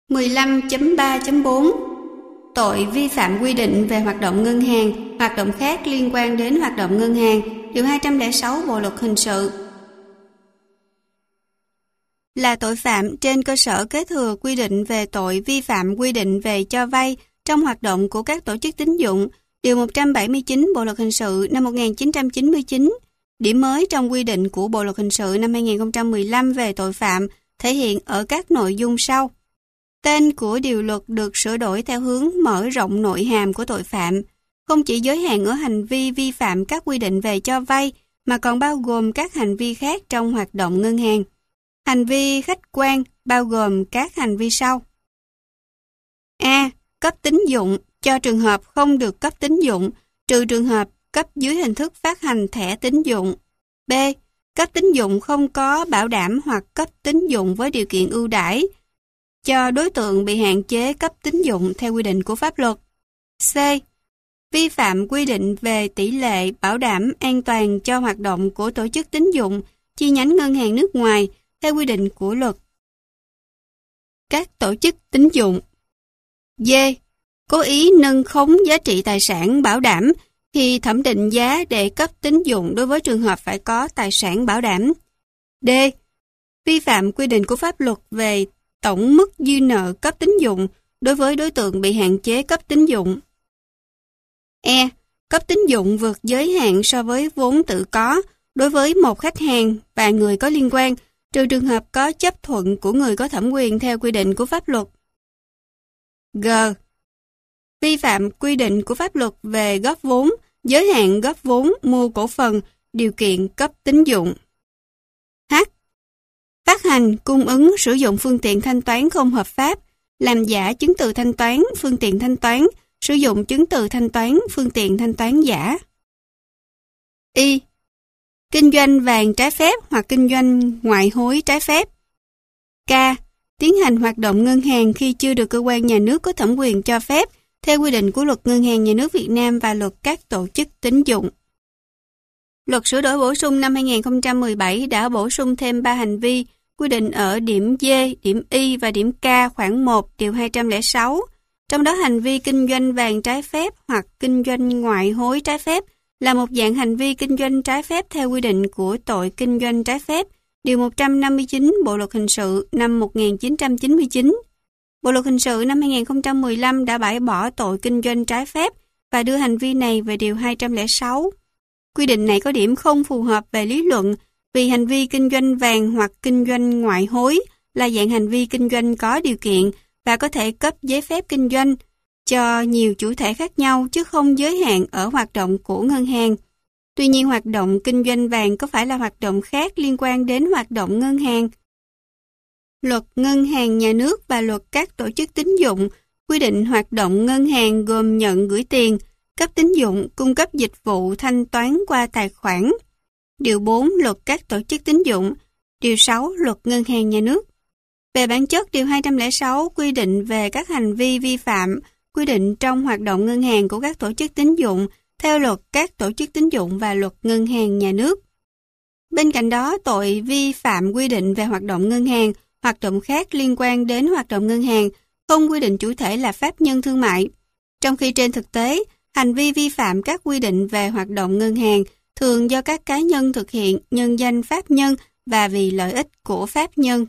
15.3.4 Tội vi phạm quy định về hoạt động ngân hàng, hoạt động khác liên quan đến hoạt động ngân hàng, điều 206 Bộ luật hình sự. Là tội phạm trên cơ sở kế thừa quy định về tội vi phạm quy định về cho vay trong hoạt động của các tổ chức tín dụng, điều 179 Bộ luật hình sự năm 1999. Điểm mới trong quy định của Bộ luật hình sự năm 2015 về tội phạm thể hiện ở các nội dung sau. Tên của điều luật được sửa đổi theo hướng mở rộng nội hàm của tội phạm, không chỉ giới hạn ở hành vi vi phạm các quy định về cho vay, mà còn bao gồm các hành vi khác trong hoạt động ngân hàng. Hành vi khách quan bao gồm các hành vi sau. A. Cấp tín dụng cho trường hợp không được cấp tín dụng, trừ trường hợp cấp dưới hình thức phát hành thẻ tín dụng. B. Cấp tín dụng không có bảo đảm hoặc cấp tín dụng với điều kiện ưu đãi cho đối tượng bị hạn chế cấp tín dụng theo quy định của pháp luật. C. Vi phạm quy định về tỷ lệ bảo đảm an toàn cho hoạt động của tổ chức tín dụng, chi nhánh ngân hàng nước ngoài theo quy định của luật các tổ chức tín dụng. D. Cố ý nâng khống giá trị tài sản bảo đảm khi thẩm định giá để cấp tín dụng đối với trường hợp phải có tài sản bảo đảm. D. Vi phạm quy định của pháp luật về tổng mức dư nợ cấp tín dụng đối với đối tượng bị hạn chế cấp tín dụng. E. Cấp tín dụng vượt giới hạn so với vốn tự có đối với một khách hàng và người có liên quan, trừ trường hợp có chấp thuận của người có thẩm quyền theo quy định của pháp luật. G. Vi phạm quy định của pháp luật về góp vốn, giới hạn góp vốn mua cổ phần, điều kiện cấp tín dụng. H. Phát hành, cung ứng, sử dụng phương tiện thanh toán không hợp pháp, làm giả chứng từ thanh toán, phương tiện thanh toán, sử dụng chứng từ thanh toán, phương tiện thanh toán giả. Y. Kinh doanh vàng trái phép hoặc kinh doanh ngoại hối trái phép. K. Tiến hành hoạt động ngân hàng khi chưa được cơ quan nhà nước có thẩm quyền cho phép theo quy định của Luật Ngân hàng Nhà nước Việt Nam và Luật các tổ chức tín dụng. Luật sửa đổi bổ sung năm 2017 đã bổ sung thêm 3 hành vi quy định ở điểm D, điểm Y và điểm K khoản 1 điều 206. Trong đó hành vi kinh doanh vàng trái phép hoặc kinh doanh ngoại hối trái phép là một dạng hành vi kinh doanh trái phép theo quy định của tội kinh doanh trái phép, điều 159 Bộ luật hình sự năm 1999. Bộ luật hình sự năm 2015 đã bãi bỏ tội kinh doanh trái phép và đưa hành vi này về điều 206. Quy định này có điểm không phù hợp về lý luận vì hành vi kinh doanh vàng hoặc kinh doanh ngoại hối là dạng hành vi kinh doanh có điều kiện và có thể cấp giấy phép kinh doanh cho nhiều chủ thể khác nhau chứ không giới hạn ở hoạt động của ngân hàng. Tuy nhiên, hoạt động kinh doanh vàng có phải là hoạt động khác liên quan đến hoạt động ngân hàng? Luật Ngân hàng Nhà nước và Luật các tổ chức tín dụng quy định hoạt động ngân hàng gồm nhận gửi tiền, cấp tín dụng, cung cấp dịch vụ thanh toán qua tài khoản. Điều 4 Luật các tổ chức tín dụng, điều 6 Luật Ngân hàng Nhà nước. Về bản chất, điều 206 quy định về các hành vi vi phạm quy định trong hoạt động ngân hàng của các tổ chức tín dụng theo Luật các tổ chức tín dụng và Luật Ngân hàng Nhà nước. Bên cạnh đó, tội vi phạm quy định về hoạt động ngân hàng, hoạt động khác liên quan đến hoạt động ngân hàng không quy định chủ thể là pháp nhân thương mại. Trong khi trên thực tế, hành vi vi phạm các quy định về hoạt động ngân hàng thường do các cá nhân thực hiện nhân danh pháp nhân và vì lợi ích của pháp nhân.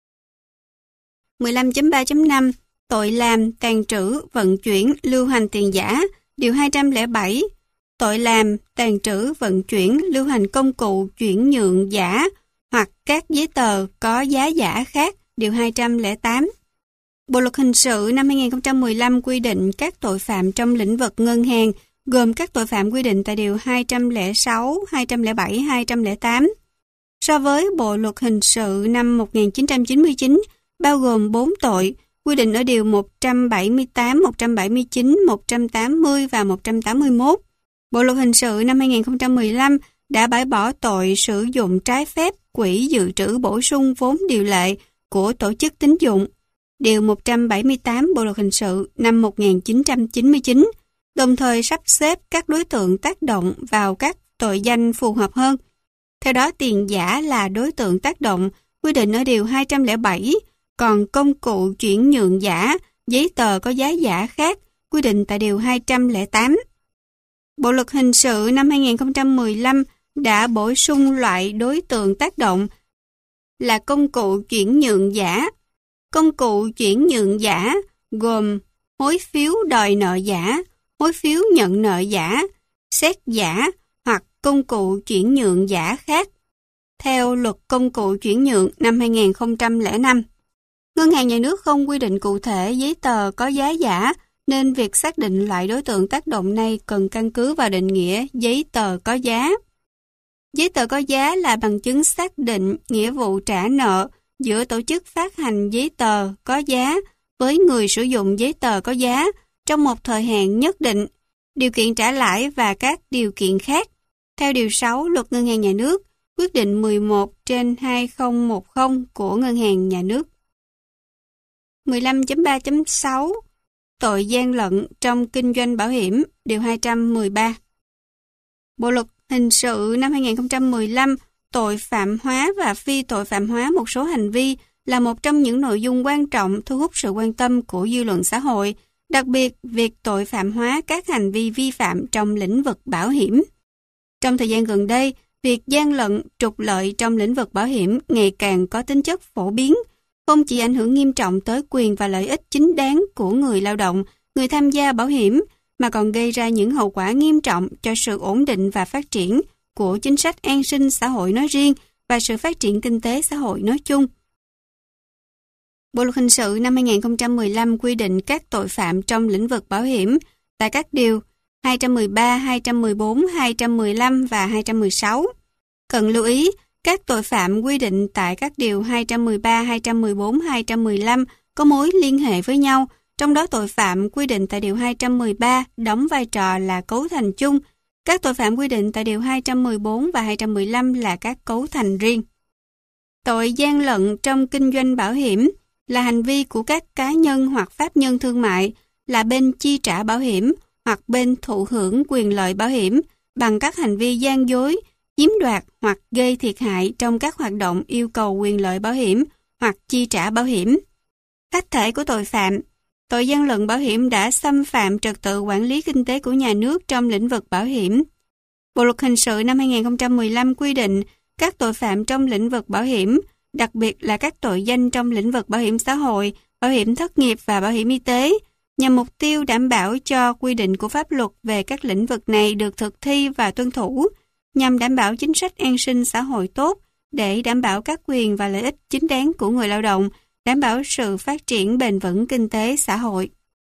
15.3.5 Tội làm, tàng trữ, vận chuyển, lưu hành tiền giả, điều 207. Tội làm, tàng trữ, vận chuyển, lưu hành công cụ chuyển nhượng giả hoặc các giấy tờ có giá giả khác, điều 208. Bộ luật hình sự năm 2015 quy định các tội phạm trong lĩnh vực ngân hàng gồm các tội phạm quy định tại điều 206, 207, 208. So với Bộ luật hình sự năm 1999 bao gồm 4 tội quy định ở điều 178, 179, 180 và 181. Bộ luật hình sự năm 2015 đã bãi bỏ tội sử dụng trái phép quỹ dự trữ bổ sung vốn điều lệ của tổ chức tín dụng, điều 178 Bộ luật hình sự năm 1999, đồng thời sắp xếp các đối tượng tác động vào các tội danh phù hợp hơn. Theo đó, tiền giả là đối tượng tác động quy định ở điều 207, Còn công cụ chuyển nhượng giả, giấy tờ có giá giả khác, quy định tại Điều 208. Bộ Luật Hình sự năm 2015 đã bổ sung loại đối tượng tác động là công cụ chuyển nhượng giả. Công cụ chuyển nhượng giả gồm hối phiếu đòi nợ giả, hối phiếu nhận nợ giả, séc giả hoặc công cụ chuyển nhượng giả khác. Theo Luật Công cụ chuyển nhượng năm 2005, Ngân hàng Nhà nước không quy định cụ thể giấy tờ có giá giả, nên việc xác định loại đối tượng tác động này cần căn cứ vào định nghĩa giấy tờ có giá. Giấy tờ có giá là bằng chứng xác định nghĩa vụ trả nợ giữa tổ chức phát hành giấy tờ có giá với người sử dụng giấy tờ có giá trong một thời hạn nhất định, điều kiện trả lãi và các điều kiện khác. Theo Điều 6 Luật Ngân hàng Nhà nước, quyết định 11/2010 của Ngân hàng Nhà nước. 15.3.6 Tội gian lận trong kinh doanh bảo hiểm, Điều 213. Bộ Luật Hình sự năm 2015 tội phạm hóa và phi tội phạm hóa một số hành vi là một trong những nội dung quan trọng thu hút sự quan tâm của dư luận xã hội, đặc biệt việc tội phạm hóa các hành vi vi phạm trong lĩnh vực bảo hiểm. Trong thời gian gần đây, việc gian lận, trục lợi trong lĩnh vực bảo hiểm ngày càng có tính chất phổ biến, không chỉ ảnh hưởng nghiêm trọng tới quyền và lợi ích chính đáng của người lao động, người tham gia bảo hiểm, mà còn gây ra những hậu quả nghiêm trọng cho sự ổn định và phát triển của chính sách an sinh xã hội nói riêng và sự phát triển kinh tế xã hội nói chung. Bộ Luật Hình sự năm 2015 quy định các tội phạm trong lĩnh vực bảo hiểm tại các điều 213, 214, 215 và 216. Cần lưu ý, các tội phạm quy định tại các điều 213, 214, 215 có mối liên hệ với nhau, trong đó tội phạm quy định tại Điều 213 đóng vai trò là cấu thành chung, các tội phạm quy định tại Điều 214 và 215 là các cấu thành riêng. Tội gian lận trong kinh doanh bảo hiểm là hành vi của các cá nhân hoặc pháp nhân thương mại là bên chi trả bảo hiểm hoặc bên thụ hưởng quyền lợi bảo hiểm bằng các hành vi gian dối, chiếm đoạt hoặc gây thiệt hại trong các hoạt động yêu cầu quyền lợi bảo hiểm hoặc chi trả bảo hiểm. Khách thể của tội phạm, tội gian lận bảo hiểm đã xâm phạm trật tự quản lý kinh tế của nhà nước trong lĩnh vực bảo hiểm. Bộ Luật Hình sự năm 2015 quy định các tội phạm trong lĩnh vực bảo hiểm, đặc biệt là các tội danh trong lĩnh vực bảo hiểm xã hội, bảo hiểm thất nghiệp và bảo hiểm y tế, nhằm mục tiêu đảm bảo cho quy định của pháp luật về các lĩnh vực này được thực thi và tuân thủ, nhằm đảm bảo chính sách an sinh xã hội tốt, để đảm bảo các quyền và lợi ích chính đáng của người lao động, đảm bảo sự phát triển bền vững kinh tế xã hội.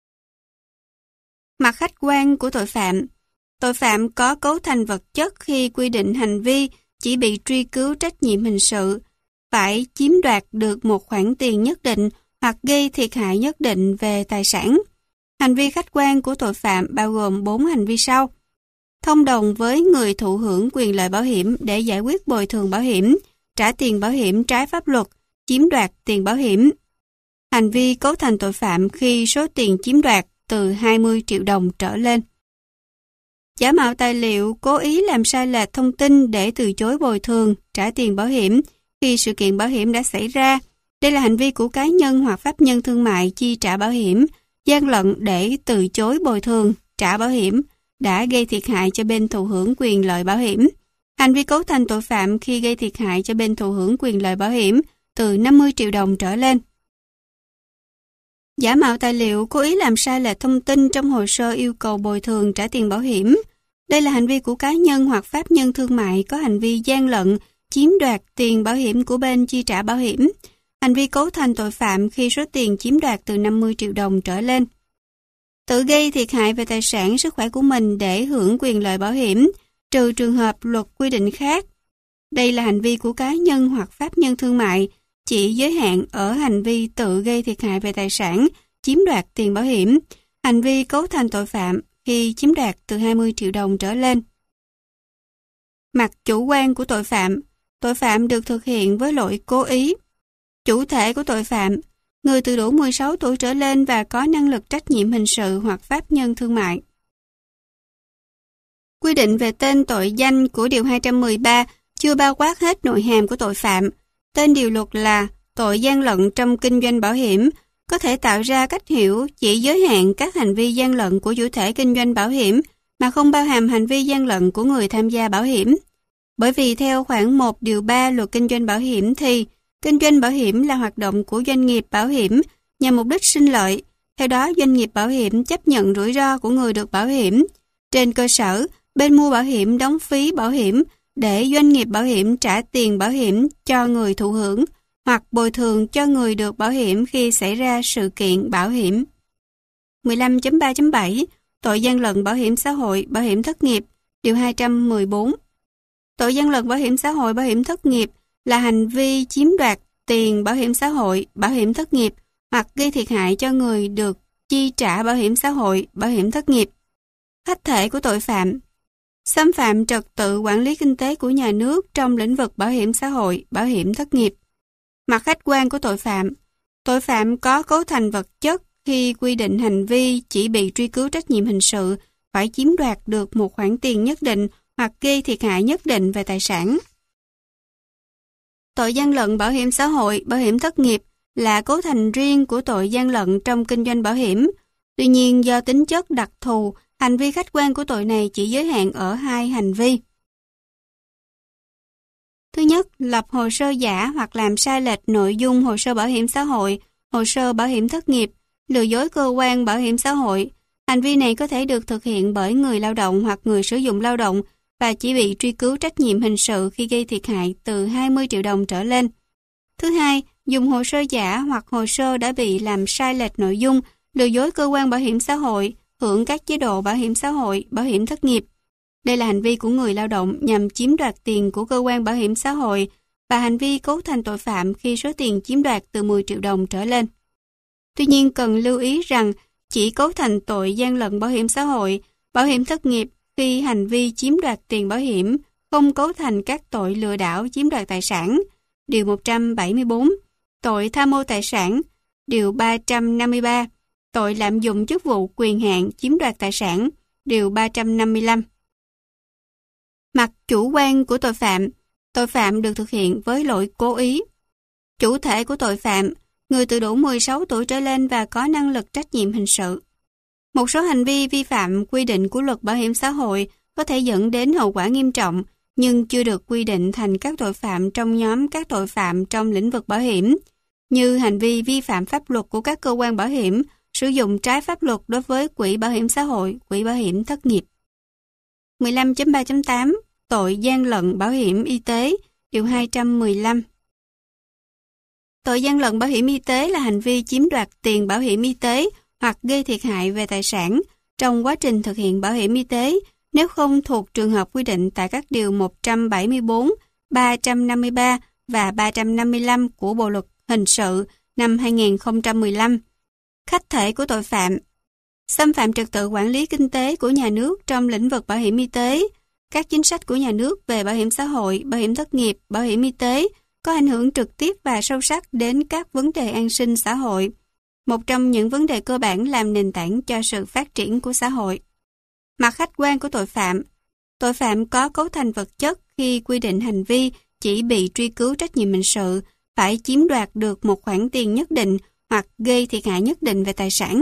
Mặt khách quan của tội phạm có cấu thành vật chất khi quy định hành vi chỉ bị truy cứu trách nhiệm hình sự, phải chiếm đoạt được một khoản tiền nhất định hoặc gây thiệt hại nhất định về tài sản. Hành vi khách quan của tội phạm bao gồm 4 hành vi sau: thông đồng với người thụ hưởng quyền lợi bảo hiểm để giải quyết bồi thường bảo hiểm, trả tiền bảo hiểm trái pháp luật, chiếm đoạt tiền bảo hiểm. Hành vi cấu thành tội phạm khi số tiền chiếm đoạt từ 20 triệu đồng trở lên. Giả mạo tài liệu, cố ý làm sai lệch thông tin để từ chối bồi thường, trả tiền bảo hiểm khi sự kiện bảo hiểm đã xảy ra. Đây là hành vi của cá nhân hoặc pháp nhân thương mại chi trả bảo hiểm, gian lận để từ chối bồi thường, trả bảo hiểm đã gây thiệt hại cho bên thụ hưởng quyền lợi bảo hiểm. Hành vi cấu thành tội phạm khi gây thiệt hại cho bên thụ hưởng quyền lợi bảo hiểm từ 50 triệu đồng trở lên. Giả mạo tài liệu, cố ý làm sai lệch thông tin trong hồ sơ yêu cầu bồi thường trả tiền bảo hiểm. Đây là hành vi của cá nhân hoặc pháp nhân thương mại có hành vi gian lận, chiếm đoạt tiền bảo hiểm của bên chi trả bảo hiểm. Hành vi cấu thành tội phạm khi số tiền chiếm đoạt từ 50 triệu đồng trở lên. Tự gây thiệt hại về tài sản, sức khỏe của mình để hưởng quyền lợi bảo hiểm, trừ trường hợp luật quy định khác. Đây là hành vi của cá nhân hoặc pháp nhân thương mại, chỉ giới hạn ở hành vi tự gây thiệt hại về tài sản, chiếm đoạt tiền bảo hiểm. Hành vi cấu thành tội phạm khi chiếm đoạt từ 20 triệu đồng trở lên. Mặt chủ quan của tội phạm được thực hiện với lỗi cố ý. Chủ thể của tội phạm, người từ đủ 16 tuổi trở lên và có năng lực trách nhiệm hình sự hoặc pháp nhân thương mại. Quy định về tên tội danh của Điều 213 chưa bao quát hết nội hàm của tội phạm. Tên điều luật là tội gian lận trong kinh doanh bảo hiểm có thể tạo ra cách hiểu chỉ giới hạn các hành vi gian lận của chủ thể kinh doanh bảo hiểm mà không bao hàm hành vi gian lận của người tham gia bảo hiểm. Bởi vì theo khoản 1 điều 3 luật kinh doanh bảo hiểm thì kinh doanh bảo hiểm là hoạt động của doanh nghiệp bảo hiểm nhằm mục đích sinh lợi. Theo đó, doanh nghiệp bảo hiểm chấp nhận rủi ro của người được bảo hiểm. Trên cơ sở, bên mua bảo hiểm đóng phí bảo hiểm để doanh nghiệp bảo hiểm trả tiền bảo hiểm cho người thụ hưởng hoặc bồi thường cho người được bảo hiểm khi xảy ra sự kiện bảo hiểm. 15.3.7 Tội gian lận bảo hiểm xã hội, bảo hiểm thất nghiệp, điều 214. Tội gian lận bảo hiểm xã hội, bảo hiểm thất nghiệp là hành vi chiếm đoạt tiền bảo hiểm xã hội, bảo hiểm thất nghiệp hoặc gây thiệt hại cho người được chi trả bảo hiểm xã hội, bảo hiểm thất nghiệp. Khách thể của tội phạm: xâm phạm trật tự quản lý kinh tế của nhà nước trong lĩnh vực bảo hiểm xã hội, bảo hiểm thất nghiệp. Mặt khách quan của tội phạm có cấu thành vật chất khi quy định hành vi chỉ bị truy cứu trách nhiệm hình sự phải chiếm đoạt được một khoản tiền nhất định hoặc gây thiệt hại nhất định về tài sản. Tội gian lận bảo hiểm xã hội, bảo hiểm thất nghiệp là cấu thành riêng của tội gian lận trong kinh doanh bảo hiểm. Tuy nhiên, do tính chất đặc thù, hành vi khách quan của tội này chỉ giới hạn ở hai hành vi. Thứ nhất, lập hồ sơ giả hoặc làm sai lệch nội dung hồ sơ bảo hiểm xã hội, hồ sơ bảo hiểm thất nghiệp, lừa dối cơ quan bảo hiểm xã hội. Hành vi này có thể được thực hiện bởi người lao động hoặc người sử dụng lao động và chỉ bị truy cứu trách nhiệm hình sự khi gây thiệt hại từ 20 triệu đồng trở lên. Thứ hai, dùng hồ sơ giả hoặc hồ sơ đã bị làm sai lệch nội dung, lừa dối cơ quan bảo hiểm xã hội, hưởng các chế độ bảo hiểm xã hội, bảo hiểm thất nghiệp. Đây là hành vi của người lao động nhằm chiếm đoạt tiền của cơ quan bảo hiểm xã hội và hành vi cấu thành tội phạm khi số tiền chiếm đoạt từ 10 triệu đồng trở lên. Tuy nhiên, cần lưu ý rằng chỉ cấu thành tội gian lận bảo hiểm xã hội, bảo hiểm thất nghiệp khi hành vi chiếm đoạt tiền bảo hiểm không cấu thành các tội lừa đảo chiếm đoạt tài sản, điều 174, tội tham mô tài sản, điều 353, tội lạm dụng chức vụ quyền hạn chiếm đoạt tài sản, điều 355. Mặt chủ quan của tội phạm được thực hiện với lỗi cố ý. Chủ thể của tội phạm, người từ đủ 16 tuổi trở lên và có năng lực trách nhiệm hình sự. Một số hành vi vi phạm quy định của luật bảo hiểm xã hội có thể dẫn đến hậu quả nghiêm trọng, nhưng chưa được quy định thành các tội phạm trong nhóm các tội phạm trong lĩnh vực bảo hiểm, như hành vi vi phạm pháp luật của các cơ quan bảo hiểm, sử dụng trái pháp luật đối với quỹ bảo hiểm xã hội, quỹ bảo hiểm thất nghiệp. 15.3.8 Tội gian lận bảo hiểm y tế, điều 215. Tội gian lận bảo hiểm y tế là hành vi chiếm đoạt tiền bảo hiểm y tế hoặc gây thiệt hại về tài sản trong quá trình thực hiện bảo hiểm y tế nếu không thuộc trường hợp quy định tại các điều 174, 353 và 355 của Bộ luật hình sự năm 2015. Khách thể của tội phạm: xâm phạm trật tự quản lý kinh tế của nhà nước trong lĩnh vực bảo hiểm y tế. Các chính sách của nhà nước về bảo hiểm xã hội, bảo hiểm thất nghiệp, bảo hiểm y tế có ảnh hưởng trực tiếp và sâu sắc đến các vấn đề an sinh xã hội, một trong những vấn đề cơ bản làm nền tảng cho sự phát triển của xã hội. Mặt khách quan của tội phạm có cấu thành vật chất khi quy định hành vi chỉ bị truy cứu trách nhiệm hình sự phải chiếm đoạt được một khoản tiền nhất định hoặc gây thiệt hại nhất định về tài sản.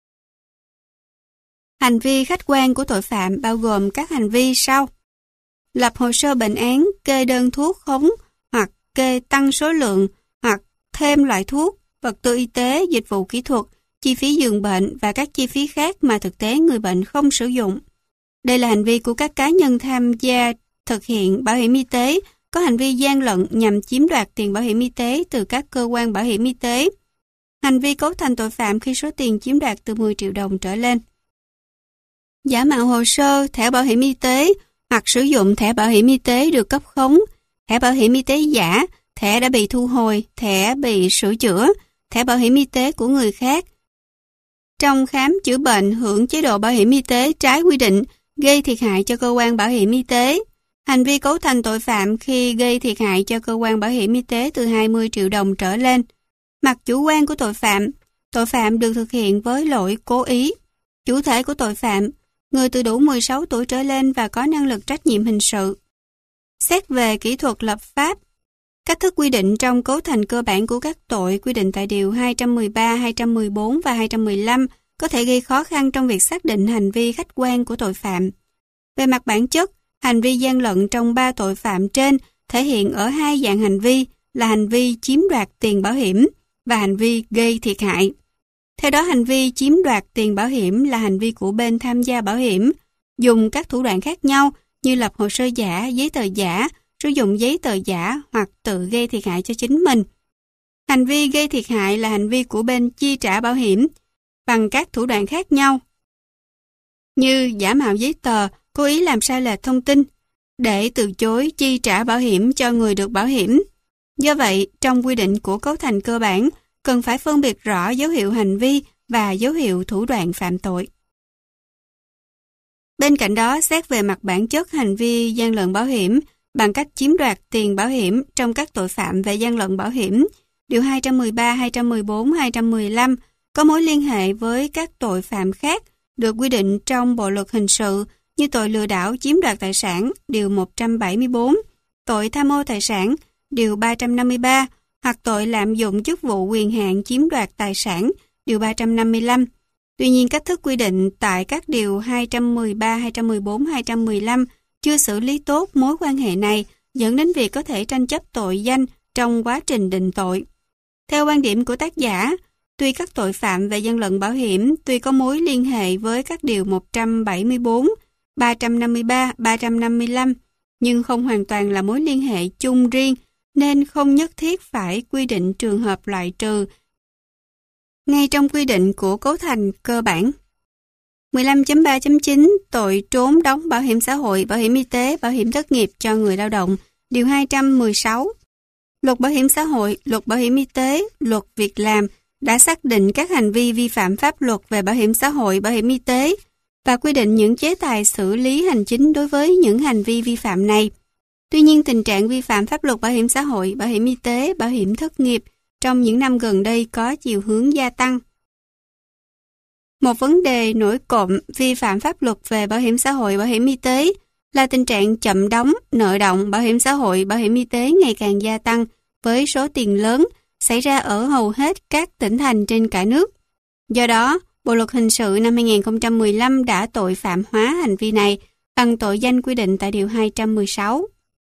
Hành vi khách quan của tội phạm bao gồm các hành vi sau: lập hồ sơ bệnh án, kê đơn thuốc khống hoặc kê tăng số lượng hoặc thêm loại thuốc, vật tư y tế, dịch vụ kỹ thuật, chi phí giường bệnh và các chi phí khác mà thực tế người bệnh không sử dụng. Đây là hành vi của các cá nhân tham gia thực hiện bảo hiểm y tế có hành vi gian lận nhằm chiếm đoạt tiền bảo hiểm y tế từ các cơ quan bảo hiểm y tế. Hành vi cấu thành tội phạm khi số tiền chiếm đoạt từ 10 triệu đồng trở lên. Giả mạo hồ sơ, thẻ bảo hiểm y tế hoặc sử dụng thẻ bảo hiểm y tế được cấp khống, thẻ bảo hiểm y tế giả, thẻ đã bị thu hồi, thẻ bị sửa chữa, thẻ bảo hiểm y tế của người khác. Trong khám chữa bệnh hưởng chế độ bảo hiểm y tế trái quy định, gây thiệt hại cho cơ quan bảo hiểm y tế. Hành vi cấu thành tội phạm khi gây thiệt hại cho cơ quan bảo hiểm y tế từ 20 triệu đồng trở lên. Mặt chủ quan của tội phạm được thực hiện với lỗi cố ý. Chủ thể của tội phạm, người từ đủ 16 tuổi trở lên và có năng lực trách nhiệm hình sự. Xét về kỹ thuật lập pháp, Cách thức quy định trong cấu thành cơ bản của các tội quy định tại điều 213, 214 và 215 có thể gây khó khăn trong việc xác định hành vi khách quan của tội phạm. Về mặt bản chất, hành vi gian lận trong 3 tội phạm trên thể hiện ở 2 dạng hành vi là hành vi chiếm đoạt tiền bảo hiểm và hành vi gây thiệt hại. Theo đó, hành vi chiếm đoạt tiền bảo hiểm là hành vi của bên tham gia bảo hiểm, dùng các thủ đoạn khác nhau như lập hồ sơ giả, giấy tờ giả, sử dụng giấy tờ giả hoặc tự gây thiệt hại cho chính mình. Hành vi gây thiệt hại là hành vi của bên chi trả bảo hiểm bằng các thủ đoạn khác nhau như giả mạo giấy tờ, cố ý làm sai lệch thông tin để từ chối chi trả bảo hiểm cho người được bảo hiểm. Do vậy, trong quy định của cấu thành cơ bản, cần phải phân biệt rõ dấu hiệu hành vi và dấu hiệu thủ đoạn phạm tội. Bên cạnh đó, xét về mặt bản chất hành vi gian lận bảo hiểm bằng cách chiếm đoạt tiền bảo hiểm trong các tội phạm về gian lận bảo hiểm, điều 213, 214, 215 có mối liên hệ với các tội phạm khác được quy định trong Bộ luật hình sự như tội lừa đảo chiếm đoạt tài sản, điều 174, tội tham ô tài sản, điều 353, hoặc tội lạm dụng chức vụ quyền hạn chiếm đoạt tài sản, điều 355. Tuy nhiên, cách thức quy định tại các điều 213, 214, 215 chưa xử lý tốt mối quan hệ này, dẫn đến việc có thể tranh chấp tội danh trong quá trình định tội. Theo quan điểm của tác giả, tuy các tội phạm về gian lận bảo hiểm tuy có mối liên hệ với các điều 174, 353, 355, nhưng không hoàn toàn là mối liên hệ chung riêng, nên không nhất thiết phải quy định trường hợp loại trừ ngay trong quy định của cấu thành cơ bản. 15.3.9 tội trốn đóng bảo hiểm xã hội, bảo hiểm y tế, bảo hiểm thất nghiệp cho người lao động, điều 216. Luật bảo hiểm xã hội, luật bảo hiểm y tế, luật việc làm đã xác định các hành vi vi phạm pháp luật về bảo hiểm xã hội, bảo hiểm y tế và quy định những chế tài xử lý hành chính đối với những hành vi vi phạm này. Tuy nhiên, tình trạng vi phạm pháp luật bảo hiểm xã hội, bảo hiểm y tế, bảo hiểm thất nghiệp trong những năm gần đây có chiều hướng gia tăng. Một vấn đề nổi cộm vi phạm pháp luật về bảo hiểm xã hội, bảo hiểm y tế là tình trạng chậm đóng, nợ động bảo hiểm xã hội, bảo hiểm y tế ngày càng gia tăng với số tiền lớn xảy ra ở hầu hết các tỉnh thành trên cả nước. Do đó, Bộ luật hình sự năm 2015 đã tội phạm hóa hành vi này bằng tội danh quy định tại điều 216.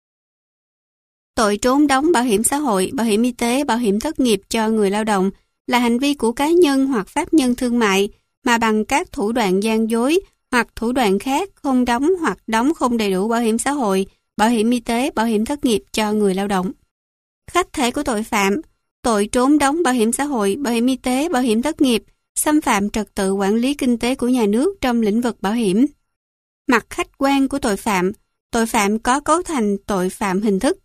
Tội trốn đóng bảo hiểm xã hội, bảo hiểm y tế, bảo hiểm thất nghiệp cho người lao động là hành vi của cá nhân hoặc pháp nhân thương mại mà bằng các thủ đoạn gian dối hoặc thủ đoạn khác không đóng hoặc đóng không đầy đủ bảo hiểm xã hội, bảo hiểm y tế, bảo hiểm thất nghiệp cho người lao động. Khách thể của tội phạm, tội trốn đóng bảo hiểm xã hội, bảo hiểm y tế, bảo hiểm thất nghiệp, xâm phạm trật tự quản lý kinh tế của nhà nước trong lĩnh vực bảo hiểm. Mặt khách quan của tội phạm có cấu thành tội phạm hình thức.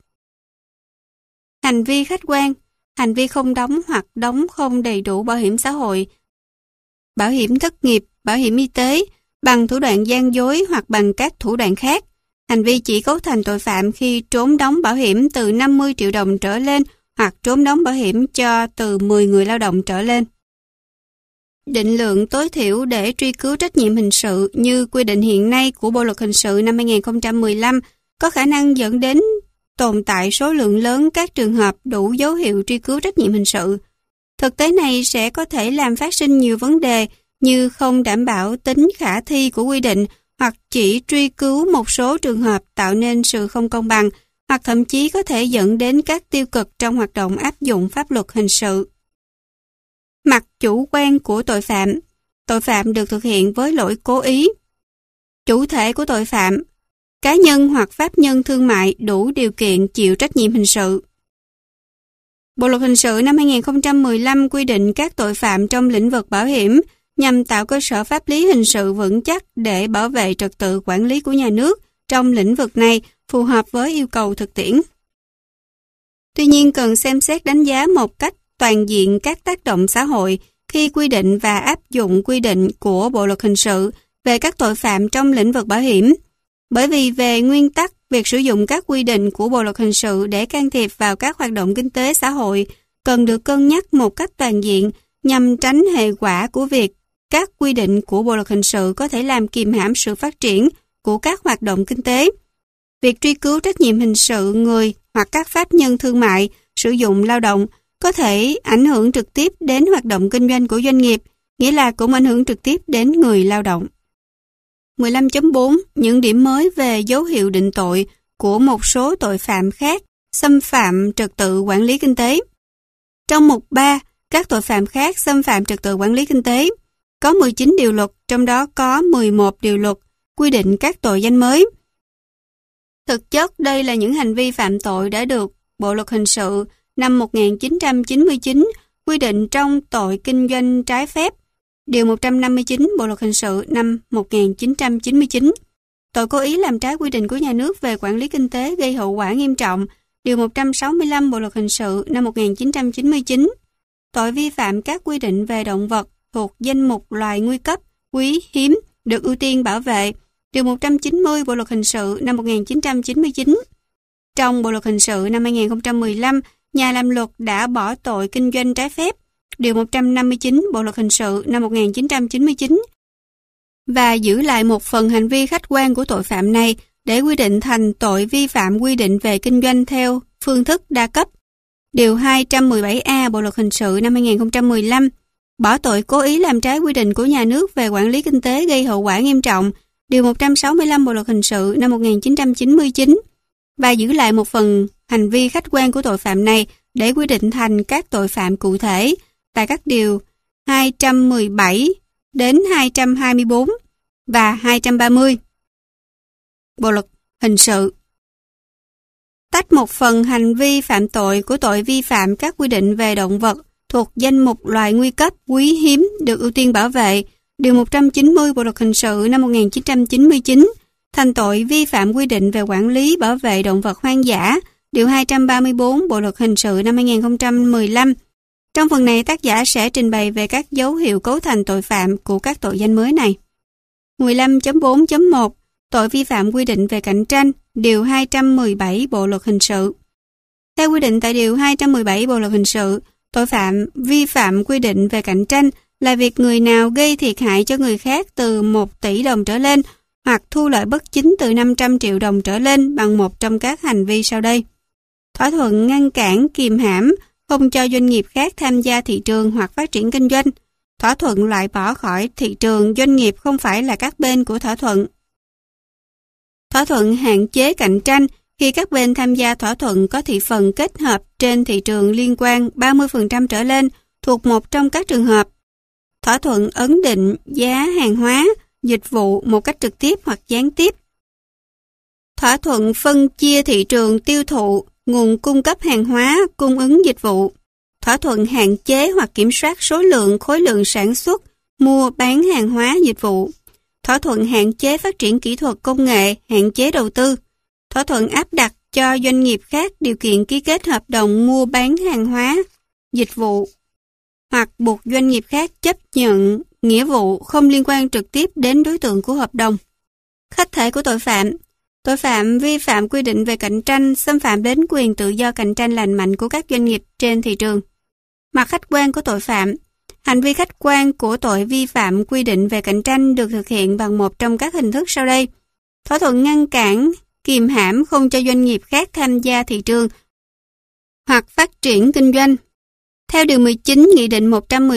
Hành vi khách quan, hành vi không đóng hoặc đóng không đầy đủ bảo hiểm xã hội, bảo hiểm thất nghiệp, bảo hiểm y tế bằng thủ đoạn gian dối hoặc bằng các thủ đoạn khác. Hành vi chỉ cấu thành tội phạm khi trốn đóng bảo hiểm từ 50 triệu đồng trở lên hoặc trốn đóng bảo hiểm cho từ 10 người lao động trở lên. Định lượng tối thiểu để truy cứu trách nhiệm hình sự như quy định hiện nay của Bộ luật hình sự năm 2015 có khả năng dẫn đến tồn tại số lượng lớn các trường hợp đủ dấu hiệu truy cứu trách nhiệm hình sự. Thực tế này sẽ có thể làm phát sinh nhiều vấn đề như không đảm bảo tính khả thi của quy định hoặc chỉ truy cứu một số trường hợp tạo nên sự không công bằng hoặc thậm chí có thể dẫn đến các tiêu cực trong hoạt động áp dụng pháp luật hình sự. Mặt chủ quan của tội phạm được thực hiện với lỗi cố ý. Chủ thể của tội phạm, cá nhân hoặc pháp nhân thương mại đủ điều kiện chịu trách nhiệm hình sự. Bộ luật hình sự năm 2015 quy định các tội phạm trong lĩnh vực bảo hiểm nhằm tạo cơ sở pháp lý hình sự vững chắc để bảo vệ trật tự quản lý của nhà nước trong lĩnh vực này phù hợp với yêu cầu thực tiễn. Tuy nhiên, cần xem xét đánh giá một cách toàn diện các tác động xã hội khi quy định và áp dụng quy định của Bộ luật hình sự về các tội phạm trong lĩnh vực bảo hiểm. Bởi vì về nguyên tắc, việc sử dụng các quy định của Bộ luật hình sự để can thiệp vào các hoạt động kinh tế xã hội cần được cân nhắc một cách toàn diện nhằm tránh hệ quả của việc các quy định của Bộ luật hình sự có thể làm kìm hãm sự phát triển của các hoạt động kinh tế. Việc truy cứu trách nhiệm hình sự người hoặc các pháp nhân thương mại sử dụng lao động có thể ảnh hưởng trực tiếp đến hoạt động kinh doanh của doanh nghiệp, nghĩa là cũng ảnh hưởng trực tiếp đến người lao động. 15.4. Những điểm mới về dấu hiệu định tội của một số tội phạm khác xâm phạm trật tự quản lý kinh tế. Trong mục 3, các tội phạm khác xâm phạm trật tự quản lý kinh tế, có 19 điều luật, trong đó có 11 điều luật quy định các tội danh mới. Thực chất, đây là những hành vi phạm tội đã được Bộ Luật Hình sự năm 1999 quy định trong tội kinh doanh trái phép, Điều 159 Bộ Luật Hình sự năm 1999. Tội cố ý làm trái quy định của nhà nước về quản lý kinh tế gây hậu quả nghiêm trọng, Điều 165 Bộ Luật Hình sự năm 1999. Tội vi phạm các quy định về động vật thuộc danh mục loài nguy cấp, quý, hiếm, được ưu tiên bảo vệ, Điều 190 Bộ Luật Hình sự năm 1999. Trong Bộ Luật Hình sự năm 2015, nhà làm luật đã bỏ tội kinh doanh trái phép, Điều 159 Bộ Luật Hình sự năm 1999, và giữ lại một phần hành vi khách quan của tội phạm này để quy định thành tội vi phạm quy định về kinh doanh theo phương thức đa cấp. Điều 217A Bộ Luật Hình sự năm 2015, bỏ tội cố ý làm trái quy định của nhà nước về quản lý kinh tế gây hậu quả nghiêm trọng, Điều 165 Bộ Luật Hình sự năm 1999, và giữ lại một phần hành vi khách quan của tội phạm này để quy định thành các tội phạm cụ thể tại các điều 217 đến 224 và 230 Bộ Luật Hình sự. Tách một phần hành vi phạm tội của tội vi phạm các quy định về động vật thuộc danh mục loài nguy cấp, quý, hiếm, được ưu tiên bảo vệ, Điều 190 Bộ Luật Hình sự năm 1999, thành tội vi phạm quy định về quản lý bảo vệ động vật hoang dã, Điều 234 Bộ Luật Hình sự năm 2015. Trong phần này, tác giả sẽ trình bày về các dấu hiệu cấu thành tội phạm của các tội danh mới này. 15.4.1 Tội vi phạm quy định về cạnh tranh, Điều 217 Bộ Luật Hình sự. Theo quy định tại Điều 217 Bộ Luật Hình sự, tội phạm vi phạm quy định về cạnh tranh là việc người nào gây thiệt hại cho người khác từ 1 tỷ đồng trở lên hoặc thu lợi bất chính từ 500 triệu đồng trở lên bằng một trong các hành vi sau đây. Thỏa thuận ngăn cản, kìm hãm, không cho doanh nghiệp khác tham gia thị trường hoặc phát triển kinh doanh. Thỏa thuận loại bỏ khỏi thị trường doanh nghiệp không phải là các bên của thỏa thuận. Thỏa thuận hạn chế cạnh tranh khi các bên tham gia thỏa thuận có thị phần kết hợp trên thị trường liên quan 30% trở lên thuộc một trong các trường hợp. Thỏa thuận ấn định giá hàng hóa, dịch vụ một cách trực tiếp hoặc gián tiếp. Thỏa thuận phân chia thị trường tiêu thụ, nguồn cung cấp hàng hóa, cung ứng dịch vụ. Thỏa thuận hạn chế hoặc kiểm soát số lượng, khối lượng sản xuất, mua bán hàng hóa, dịch vụ. Thỏa thuận hạn chế phát triển kỹ thuật công nghệ, hạn chế đầu tư. Thỏa thuận áp đặt cho doanh nghiệp khác điều kiện ký kết hợp đồng mua bán hàng hóa, dịch vụ, hoặc buộc doanh nghiệp khác chấp nhận nghĩa vụ không liên quan trực tiếp đến đối tượng của hợp đồng. Khách thể của tội phạm. Tội phạm vi phạm quy định về cạnh tranh, xâm phạm đến quyền tự do cạnh tranh lành mạnh của các doanh nghiệp trên thị trường. Mặt khách quan của tội phạm. Hành vi khách quan của tội vi phạm quy định về cạnh tranh được thực hiện bằng một trong các hình thức sau đây. Thỏa thuận ngăn cản, kìm hãm không cho doanh nghiệp khác tham gia thị trường hoặc phát triển kinh doanh. Theo Điều 19 Nghị định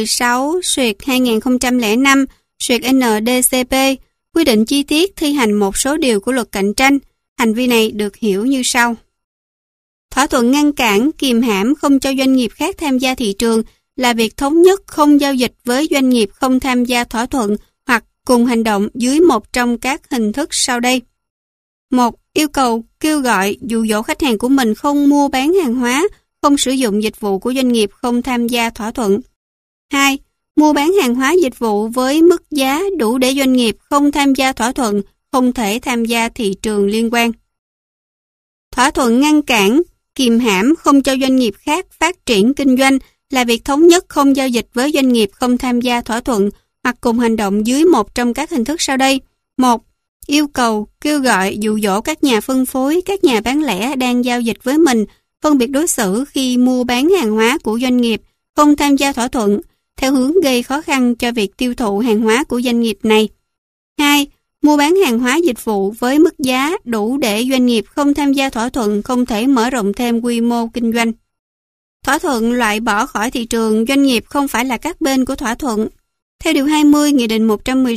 116/2005/NDCP quy định chi tiết thi hành một số điều của luật cạnh tranh, hành vi này được hiểu như sau. Thỏa thuận ngăn cản, kìm hãm không cho doanh nghiệp khác tham gia thị trường là việc thống nhất không giao dịch với doanh nghiệp không tham gia thỏa thuận hoặc cùng hành động dưới một trong các hình thức sau đây. 1. Yêu cầu, kêu gọi, dụ dỗ khách hàng của mình không mua bán hàng hóa, không sử dụng dịch vụ của doanh nghiệp không tham gia thỏa thuận. 2. Mua bán hàng hóa dịch vụ với mức giá đủ để doanh nghiệp không tham gia thỏa thuận không thể tham gia thị trường liên quan. Thỏa thuận ngăn cản, kìm hãm không cho doanh nghiệp khác phát triển kinh doanh là việc thống nhất không giao dịch với doanh nghiệp không tham gia thỏa thuận hoặc cùng hành động dưới một trong các hình thức sau đây. 1. Yêu cầu, kêu gọi, dụ dỗ các nhà phân phối, các nhà bán lẻ đang giao dịch với mình phân biệt đối xử khi mua bán hàng hóa của doanh nghiệp không tham gia thỏa thuận theo hướng gây khó khăn cho việc tiêu thụ hàng hóa của doanh nghiệp này. 2. Mua bán hàng hóa dịch vụ với mức giá đủ để doanh nghiệp không tham gia thỏa thuận không thể mở rộng thêm quy mô kinh doanh. Thỏa thuận loại bỏ khỏi thị trường doanh nghiệp không phải là các bên của thỏa thuận. Theo Điều 20 Nghị định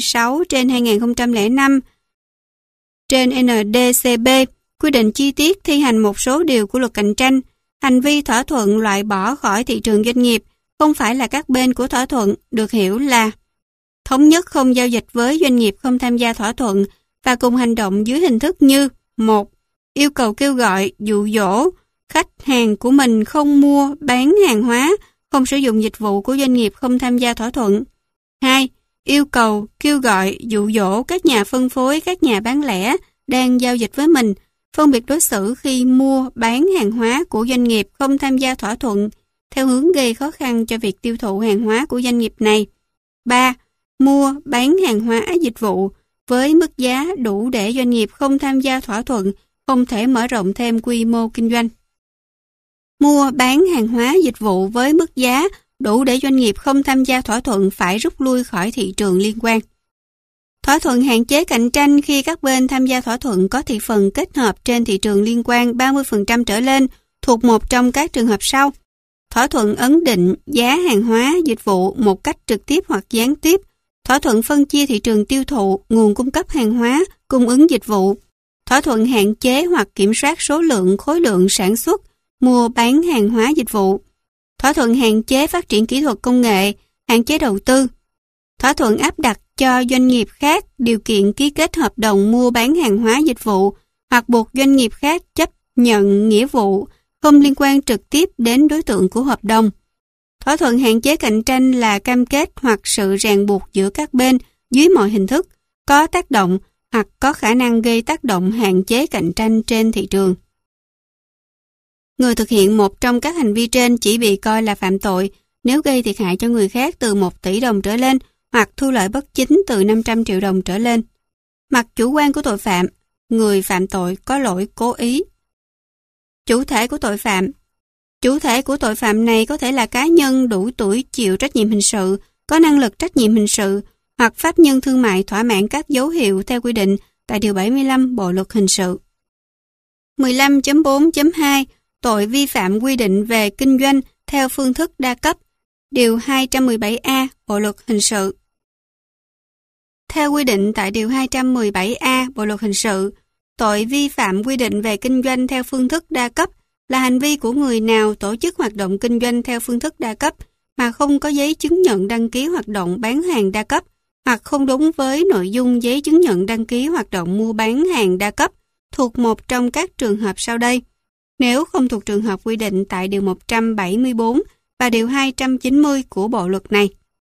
116/2005 trên NDCB quy định chi tiết thi hành một số điều của luật cạnh tranh, hành vi thỏa thuận loại bỏ khỏi thị trường doanh nghiệp không phải là các bên của thỏa thuận được hiểu là thống nhất không giao dịch với doanh nghiệp không tham gia thỏa thuận và cùng hành động dưới hình thức như: 1. Yêu cầu kêu gọi, dụ dỗ khách hàng của mình không mua, bán hàng hóa, không sử dụng dịch vụ của doanh nghiệp không tham gia thỏa thuận. 2. Yêu cầu, kêu gọi, dụ dỗ các nhà phân phối, các nhà bán lẻ đang giao dịch với mình, phân biệt đối xử khi mua, bán hàng hóa của doanh nghiệp không tham gia thỏa thuận, theo hướng gây khó khăn cho việc tiêu thụ hàng hóa của doanh nghiệp này. 3. Mua, bán hàng hóa dịch vụ với mức giá đủ để doanh nghiệp không tham gia thỏa thuận không thể mở rộng thêm quy mô kinh doanh. Mua, bán hàng hóa dịch vụ với mức giá đủ để doanh nghiệp không tham gia thỏa thuận phải rút lui khỏi thị trường liên quan. Thỏa thuận hạn chế cạnh tranh khi các bên tham gia thỏa thuận có thị phần kết hợp trên thị trường liên quan 30% trở lên thuộc một trong các trường hợp sau. Thỏa thuận ấn định giá hàng hóa, dịch vụ một cách trực tiếp hoặc gián tiếp. Thỏa thuận phân chia thị trường tiêu thụ, nguồn cung cấp hàng hóa, cung ứng dịch vụ. Thỏa thuận hạn chế hoặc kiểm soát số lượng, khối lượng sản xuất, mua bán hàng hóa dịch vụ. Thỏa thuận hạn chế phát triển kỹ thuật công nghệ, hạn chế đầu tư. Thỏa thuận áp đặt cho doanh nghiệp khác điều kiện ký kết hợp đồng mua bán hàng hóa dịch vụ hoặc buộc doanh nghiệp khác chấp nhận nghĩa vụ không liên quan trực tiếp đến đối tượng của hợp đồng. Thỏa thuận hạn chế cạnh tranh là cam kết hoặc sự ràng buộc giữa các bên dưới mọi hình thức, có tác động hoặc có khả năng gây tác động hạn chế cạnh tranh trên thị trường. Người thực hiện một trong các hành vi trên chỉ bị coi là phạm tội nếu gây thiệt hại cho người khác từ 1 tỷ đồng trở lên hoặc thu lợi bất chính từ 500 triệu đồng trở lên. Mặt chủ quan của tội phạm, người phạm tội có lỗi cố ý. Chủ thể của tội phạm. Chủ thể của tội phạm này có thể là cá nhân đủ tuổi chịu trách nhiệm hình sự, có năng lực trách nhiệm hình sự, hoặc pháp nhân thương mại thỏa mãn các dấu hiệu theo quy định tại Điều 75 Bộ Luật Hình sự. 15.4.2 Tội vi phạm quy định về kinh doanh theo phương thức đa cấp. Điều 217A Bộ Luật Hình sự. Theo quy định tại Điều 217A Bộ Luật Hình sự, tội vi phạm quy định về kinh doanh theo phương thức đa cấp là hành vi của người nào tổ chức hoạt động kinh doanh theo phương thức đa cấp mà không có giấy chứng nhận đăng ký hoạt động bán hàng đa cấp hoặc không đúng với nội dung giấy chứng nhận đăng ký hoạt động mua bán hàng đa cấp thuộc một trong các trường hợp sau đây. Nếu không thuộc trường hợp quy định tại Điều 174 và Điều 290 của Bộ Luật này.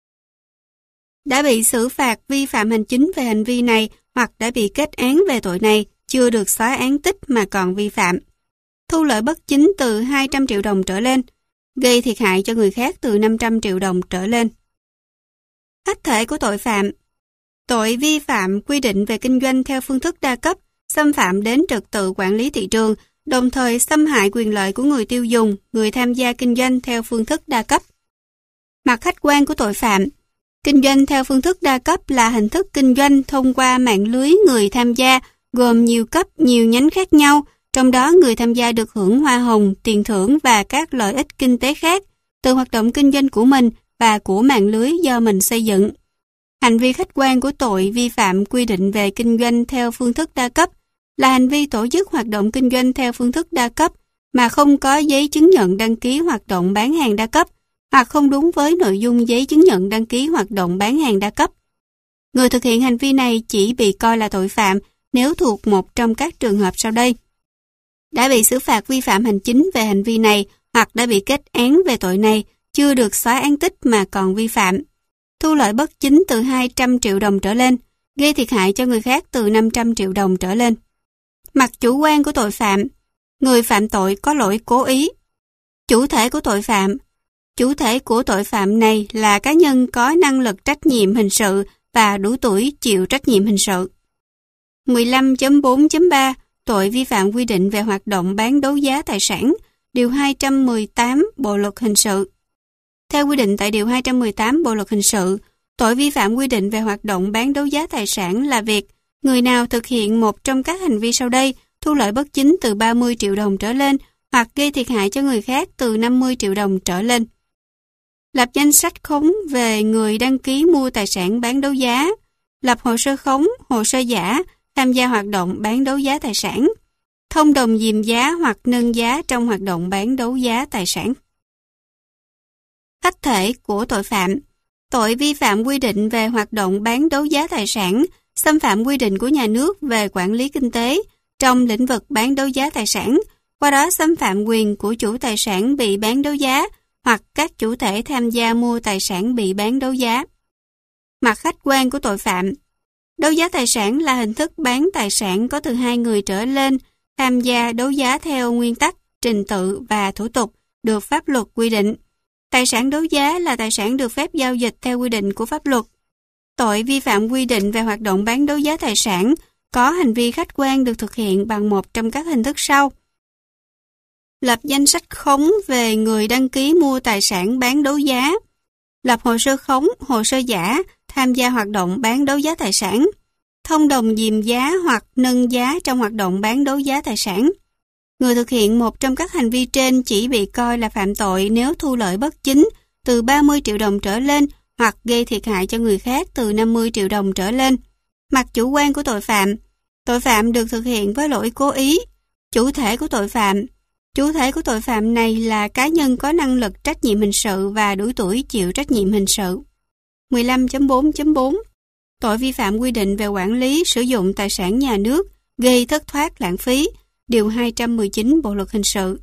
Đã bị xử phạt vi phạm hành chính về hành vi này hoặc đã bị kết án về tội này, chưa được xóa án tích mà còn vi phạm. Thu lợi bất chính từ 200 triệu đồng trở lên, gây thiệt hại cho người khác từ 500 triệu đồng trở lên. Khách thể của tội phạm. Tội vi phạm quy định về kinh doanh theo phương thức đa cấp, xâm phạm đến trật tự quản lý thị trường, đồng thời xâm hại quyền lợi của người tiêu dùng, người tham gia kinh doanh theo phương thức đa cấp. Mặt khách quan của tội phạm. Kinh doanh theo phương thức đa cấp là hình thức kinh doanh thông qua mạng lưới người tham gia gồm nhiều cấp, nhiều nhánh khác nhau, trong đó người tham gia được hưởng hoa hồng, tiền thưởng và các lợi ích kinh tế khác từ hoạt động kinh doanh của mình và của mạng lưới do mình xây dựng. Hành vi khách quan của tội vi phạm quy định về kinh doanh theo phương thức đa cấp là hành vi tổ chức hoạt động kinh doanh theo phương thức đa cấp mà không có giấy chứng nhận đăng ký hoạt động bán hàng đa cấp hoặc không đúng với nội dung giấy chứng nhận đăng ký hoạt động bán hàng đa cấp. Người thực hiện hành vi này chỉ bị coi là tội phạm nếu thuộc một trong các trường hợp sau đây. Đã bị xử phạt vi phạm hành chính về hành vi này hoặc đã bị kết án về tội này, chưa được xóa án tích mà còn vi phạm. Thu lợi bất chính từ 200 triệu đồng trở lên, gây thiệt hại cho người khác từ 500 triệu đồng trở lên. Mặt chủ quan của tội phạm. Người phạm tội có lỗi cố ý. Chủ thể của tội phạm. Chủ thể của tội phạm này là cá nhân có năng lực trách nhiệm hình sự và đủ tuổi chịu trách nhiệm hình sự. 15.4.3 Tội vi phạm quy định về hoạt động bán đấu giá tài sản, Điều 218 Bộ Luật Hình sự. Theo quy định tại Điều 218 Bộ Luật Hình sự, tội vi phạm quy định về hoạt động bán đấu giá tài sản là việc người nào thực hiện một trong các hành vi sau đây, thu lợi bất chính từ 30 triệu đồng trở lên hoặc gây thiệt hại cho người khác từ 50 triệu đồng trở lên. Lập danh sách khống về người đăng ký mua tài sản bán đấu giá, lập hồ sơ khống, hồ sơ giả, tham gia hoạt động bán đấu giá tài sản, thông đồng dìm giá hoặc nâng giá trong hoạt động bán đấu giá tài sản. Khách thể của tội phạm. Tội vi phạm quy định về hoạt động bán đấu giá tài sản, xâm phạm quy định của nhà nước về quản lý kinh tế trong lĩnh vực bán đấu giá tài sản, qua đó xâm phạm quyền của chủ tài sản bị bán đấu giá hoặc các chủ thể tham gia mua tài sản bị bán đấu giá. Mặt khách quan của tội phạm. Đấu giá tài sản là hình thức bán tài sản có từ 2 người trở lên tham gia đấu giá theo nguyên tắc, trình tự và thủ tục được pháp luật quy định. Tài sản đấu giá là tài sản được phép giao dịch theo quy định của pháp luật. Tội vi phạm quy định về hoạt động bán đấu giá tài sản có hành vi khách quan được thực hiện bằng một trong các hình thức sau. Lập danh sách khống về người đăng ký mua tài sản bán đấu giá, lập hồ sơ khống, hồ sơ giả, tham gia hoạt động bán đấu giá tài sản, thông đồng dìm giá hoặc nâng giá trong hoạt động bán đấu giá tài sản. Người thực hiện một trong các hành vi trên chỉ bị coi là phạm tội nếu thu lợi bất chính từ 30 triệu đồng trở lên hoặc gây thiệt hại cho người khác từ 50 triệu đồng trở lên. Mặt chủ quan của tội phạm. Tội phạm được thực hiện với lỗi cố ý. Chủ thể của tội phạm. Chủ thể của tội phạm này là cá nhân có năng lực trách nhiệm hình sự và đủ tuổi chịu trách nhiệm hình sự. 15.4.4 Tội vi phạm quy định về quản lý sử dụng tài sản nhà nước gây thất thoát lãng phí, Điều 219 Bộ Luật Hình sự.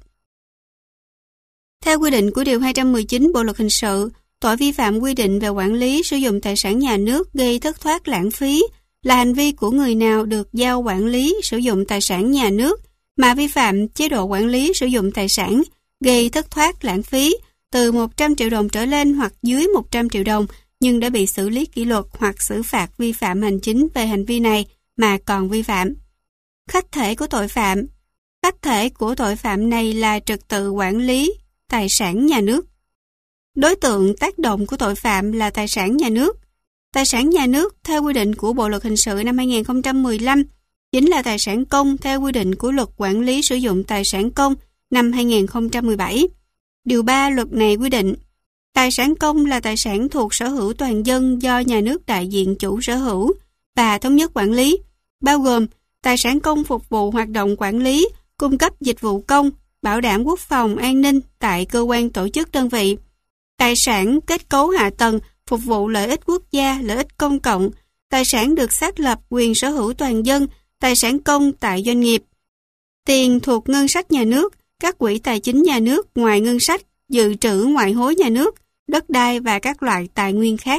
Theo quy định của Điều 219 Bộ Luật Hình sự, tội vi phạm quy định về quản lý sử dụng tài sản nhà nước gây thất thoát lãng phí là hành vi của người nào được giao quản lý sử dụng tài sản nhà nước mà vi phạm chế độ quản lý sử dụng tài sản gây thất thoát lãng phí từ 100 triệu đồng trở lên hoặc dưới 100 triệu đồng nhưng đã bị xử lý kỷ luật hoặc xử phạt vi phạm hành chính về hành vi này mà còn vi phạm. Khách thể của tội phạm. Khách thể của tội phạm này là trật tự quản lý tài sản nhà nước. Đối tượng tác động của tội phạm là tài sản nhà nước. Tài sản nhà nước theo quy định của Bộ Luật Hình sự năm 2015 chính là tài sản công theo quy định của Luật Quản lý sử dụng tài sản công năm 2017. Điều 3 luật này quy định, tài sản công là tài sản thuộc sở hữu toàn dân do nhà nước đại diện chủ sở hữu và thống nhất quản lý, bao gồm tài sản công phục vụ hoạt động quản lý, cung cấp dịch vụ công, bảo đảm quốc phòng, an ninh tại cơ quan tổ chức đơn vị, tài sản kết cấu hạ tầng phục vụ lợi ích quốc gia, lợi ích công cộng, tài sản được xác lập quyền sở hữu toàn dân, tài sản công tại doanh nghiệp, tiền thuộc ngân sách nhà nước, các quỹ tài chính nhà nước ngoài ngân sách, dự trữ ngoại hối nhà nước, đất đai và các loại tài nguyên khác.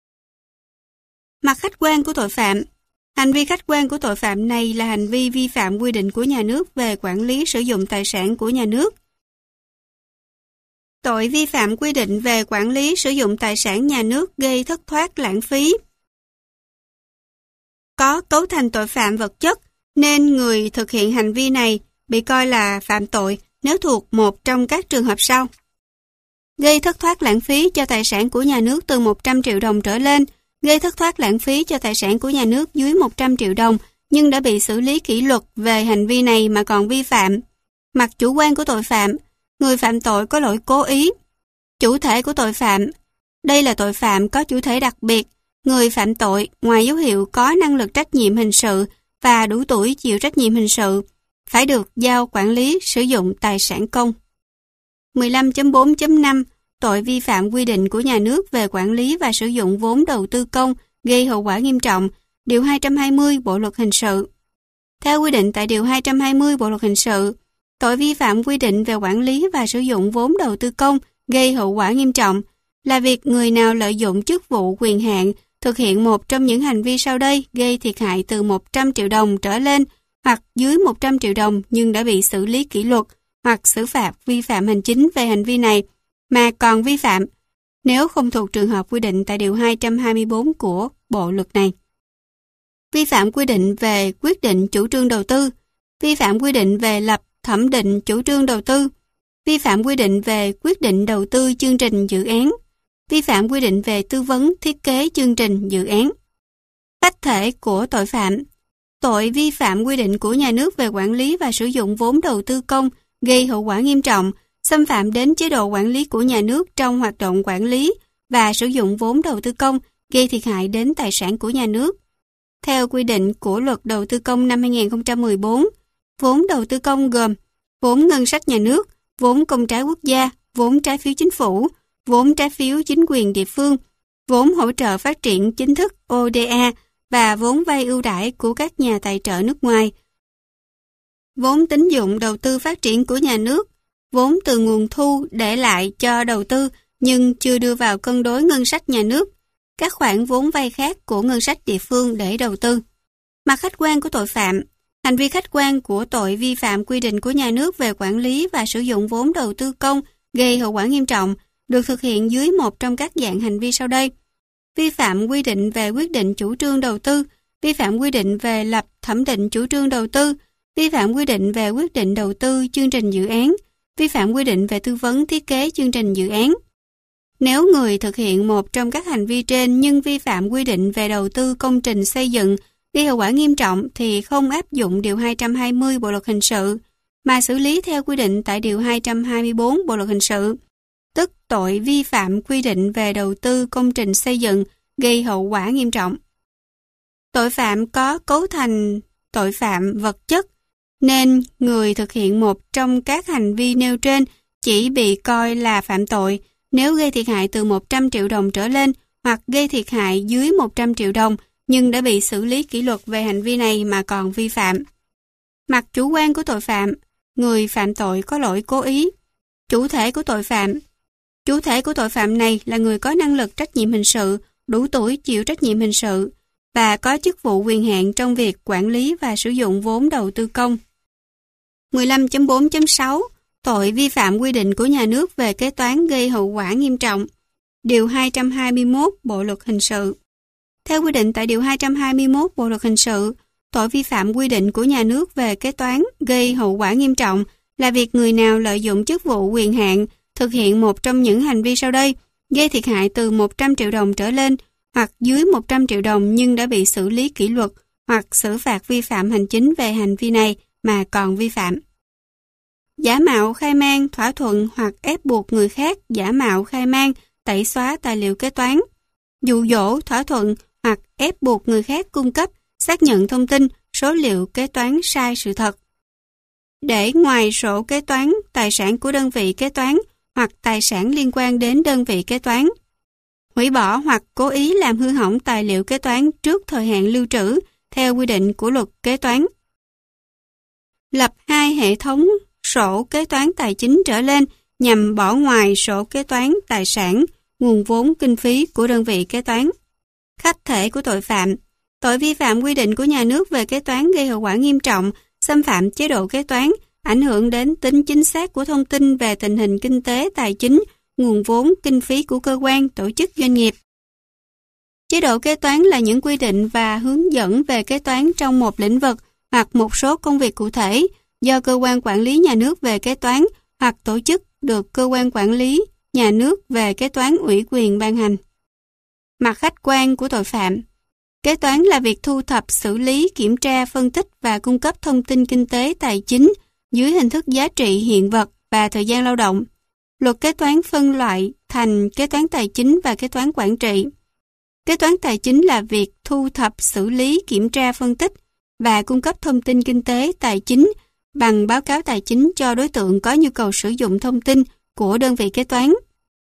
Mặt khách quan của tội phạm. Hành vi khách quan của tội phạm này là hành vi vi phạm quy định của nhà nước về quản lý sử dụng tài sản của nhà nước. Tội vi phạm quy định về quản lý sử dụng tài sản nhà nước gây thất thoát lãng phí. Có cấu thành tội phạm vật chất, nên người thực hiện hành vi này bị coi là phạm tội nếu thuộc một trong các trường hợp sau. Gây thất thoát lãng phí cho tài sản của nhà nước từ 100 triệu đồng trở lên, gây thất thoát lãng phí cho tài sản của nhà nước dưới 100 triệu đồng nhưng đã bị xử lý kỷ luật về hành vi này mà còn vi phạm. Mặt chủ quan của tội phạm. Người phạm tội có lỗi cố ý. Chủ thể của tội phạm. Đây là tội phạm có chủ thể đặc biệt. Người phạm tội ngoài dấu hiệu có năng lực trách nhiệm hình sự và đủ tuổi chịu trách nhiệm hình sự phải được giao quản lý sử dụng tài sản công. 15.4.5 Tội vi phạm quy định của nhà nước về quản lý và sử dụng vốn đầu tư công gây hậu quả nghiêm trọng, Điều 220 Bộ Luật Hình sự. Theo quy định tại Điều 220 Bộ Luật Hình sự, tội vi phạm quy định về quản lý và sử dụng vốn đầu tư công gây hậu quả nghiêm trọng là việc người nào lợi dụng chức vụ quyền hạn thực hiện một trong những hành vi sau đây gây thiệt hại từ 100 triệu đồng trở lên hoặc dưới 100 triệu đồng nhưng đã bị xử lý kỷ luật hoặc xử phạt vi phạm hành chính về hành vi này mà còn vi phạm nếu không thuộc trường hợp quy định tại Điều 224 của Bộ Luật này. Vi phạm quy định về quyết định chủ trương đầu tư, vi phạm quy định về lập thẩm định chủ trương đầu tư, vi phạm quy định về quyết định đầu tư chương trình dự án, vi phạm quy định về tư vấn thiết kế chương trình dự án. Khách thể của tội phạm. Tội vi phạm quy định của nhà nước về quản lý và sử dụng vốn đầu tư công gây hậu quả nghiêm trọng, xâm phạm đến chế độ quản lý của nhà nước trong hoạt động quản lý và sử dụng vốn đầu tư công, gây thiệt hại đến tài sản của nhà nước. Theo quy định của Luật Đầu tư công năm 2014, vốn đầu tư công gồm vốn ngân sách nhà nước, vốn công trái quốc gia, vốn trái phiếu chính phủ, vốn trái phiếu chính quyền địa phương, vốn hỗ trợ phát triển chính thức ODA và vốn vay ưu đãi của các nhà tài trợ nước ngoài, vốn tín dụng đầu tư phát triển của nhà nước, vốn từ nguồn thu để lại cho đầu tư nhưng chưa đưa vào cân đối ngân sách nhà nước, các khoản vốn vay khác của ngân sách địa phương để đầu tư. Mặt khách quan của tội phạm, hành vi khách quan của tội vi phạm quy định của nhà nước về quản lý và sử dụng vốn đầu tư công gây hậu quả nghiêm trọng được thực hiện dưới một trong các dạng hành vi sau đây: vi phạm quy định về quyết định chủ trương đầu tư, vi phạm quy định về lập thẩm định chủ trương đầu tư, vi phạm quy định về quyết định đầu tư chương trình dự án, vi phạm quy định về tư vấn thiết kế chương trình dự án. Nếu người thực hiện một trong các hành vi trên nhưng vi phạm quy định về đầu tư công trình xây dựng gây hậu quả nghiêm trọng thì không áp dụng Điều 220 Bộ Luật Hình sự, mà xử lý theo quy định tại Điều 224 Bộ Luật Hình sự, tức tội vi phạm quy định về đầu tư công trình xây dựng gây hậu quả nghiêm trọng. Tội phạm có cấu thành tội phạm vật chất, nên người thực hiện một trong các hành vi nêu trên chỉ bị coi là phạm tội nếu gây thiệt hại từ 100 triệu đồng trở lên hoặc gây thiệt hại dưới 100 triệu đồng nhưng đã bị xử lý kỷ luật về hành vi này mà còn vi phạm. Mặt chủ quan của tội phạm, người phạm tội có lỗi cố ý. Chủ thể của tội phạm. Chủ thể của tội phạm này là người có năng lực trách nhiệm hình sự, đủ tuổi chịu trách nhiệm hình sự và có chức vụ quyền hạn trong việc quản lý và sử dụng vốn đầu tư công. 15.4.6 Tội vi phạm quy định của nhà nước về kế toán gây hậu quả nghiêm trọng. Điều 221 Bộ Luật Hình sự. Theo quy định tại Điều 221 Bộ Luật Hình sự, tội vi phạm quy định của nhà nước về kế toán gây hậu quả nghiêm trọng là việc người nào lợi dụng chức vụ quyền hạn thực hiện một trong những hành vi sau đây, gây thiệt hại từ 100 triệu đồng trở lên hoặc dưới 100 triệu đồng nhưng đã bị xử lý kỷ luật hoặc xử phạt vi phạm hành chính về hành vi này mà còn vi phạm. Giả mạo khai man, thỏa thuận hoặc ép buộc người khác giả mạo khai man, tẩy xóa tài liệu kế toán. Dụ dỗ, thỏa thuận hoặc ép buộc người khác cung cấp, xác nhận thông tin, số liệu kế toán sai sự thật. Để ngoài sổ kế toán, tài sản của đơn vị kế toán hoặc tài sản liên quan đến đơn vị kế toán. Hủy bỏ hoặc cố ý làm hư hỏng tài liệu kế toán trước thời hạn lưu trữ theo quy định của Luật Kế toán. Lập hai hệ thống sổ kế toán tài chính trở lên nhằm bỏ ngoài sổ kế toán tài sản, nguồn vốn kinh phí của đơn vị kế toán. Khách thể của tội phạm. Tội vi phạm quy định của nhà nước về kế toán gây hậu quả nghiêm trọng, xâm phạm chế độ kế toán, ảnh hưởng đến tính chính xác của thông tin về tình hình kinh tế tài chính, nguồn vốn kinh phí của cơ quan, tổ chức doanh nghiệp. Chế độ kế toán là những quy định và hướng dẫn về kế toán trong một lĩnh vực hoặc một số công việc cụ thể do cơ quan quản lý nhà nước về kế toán hoặc tổ chức được cơ quan quản lý nhà nước về kế toán ủy quyền ban hành. Mặt khách quan của tội phạm. Kế toán là việc thu thập, xử lý, kiểm tra, phân tích và cung cấp thông tin kinh tế tài chính dưới hình thức giá trị hiện vật và thời gian lao động. Luật kế toán phân loại thành kế toán tài chính và kế toán quản trị. Kế toán tài chính là việc thu thập, xử lý, kiểm tra, phân tích và cung cấp thông tin kinh tế tài chính bằng báo cáo tài chính cho đối tượng có nhu cầu sử dụng thông tin của đơn vị kế toán.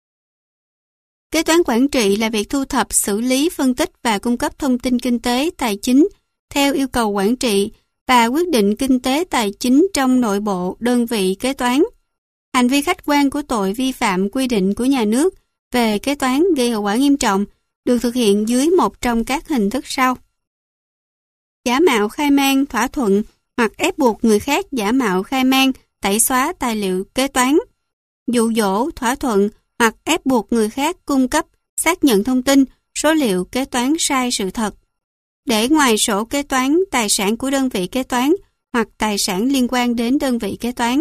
Kế toán quản trị là việc thu thập, xử lý, phân tích và cung cấp thông tin kinh tế tài chính theo yêu cầu quản trị và quyết định kinh tế tài chính trong nội bộ đơn vị kế toán. Hành vi khách quan của tội vi phạm quy định của nhà nước về kế toán gây hậu quả nghiêm trọng được thực hiện dưới một trong các hình thức sau. Giả mạo khai man, thỏa thuận hoặc ép buộc người khác giả mạo khai man, tẩy xóa tài liệu kế toán. Dụ dỗ, thỏa thuận hoặc ép buộc người khác cung cấp, xác nhận thông tin, số liệu kế toán sai sự thật. Để ngoài sổ kế toán tài sản của đơn vị kế toán hoặc tài sản liên quan đến đơn vị kế toán.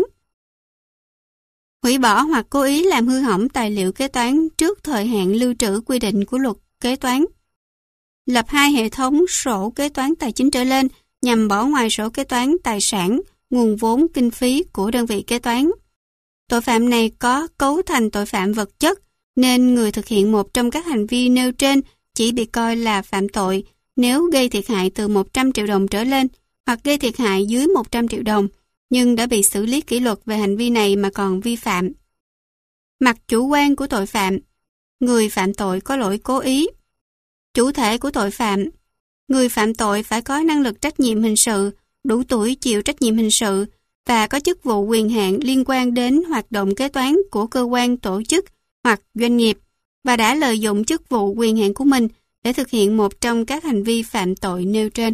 Hủy bỏ hoặc cố ý làm hư hỏng tài liệu kế toán trước thời hạn lưu trữ quy định của Luật Kế toán. Lập hai hệ thống sổ kế toán tài chính trở lên nhằm bỏ ngoài sổ kế toán tài sản, nguồn vốn, kinh phí của đơn vị kế toán. Tội phạm này có cấu thành tội phạm vật chất, nên người thực hiện một trong các hành vi nêu trên chỉ bị coi là phạm tội nếu gây thiệt hại từ 100 triệu đồng trở lên hoặc gây thiệt hại dưới 100 triệu đồng, nhưng đã bị xử lý kỷ luật về hành vi này mà còn vi phạm. Mặt chủ quan của tội phạm, người phạm tội có lỗi cố ý. Chủ thể của tội phạm, người phạm tội phải có năng lực trách nhiệm hình sự, đủ tuổi chịu trách nhiệm hình sự và có chức vụ quyền hạn liên quan đến hoạt động kế toán của cơ quan tổ chức hoặc doanh nghiệp và đã lợi dụng chức vụ quyền hạn của mình để thực hiện một trong các hành vi phạm tội nêu trên.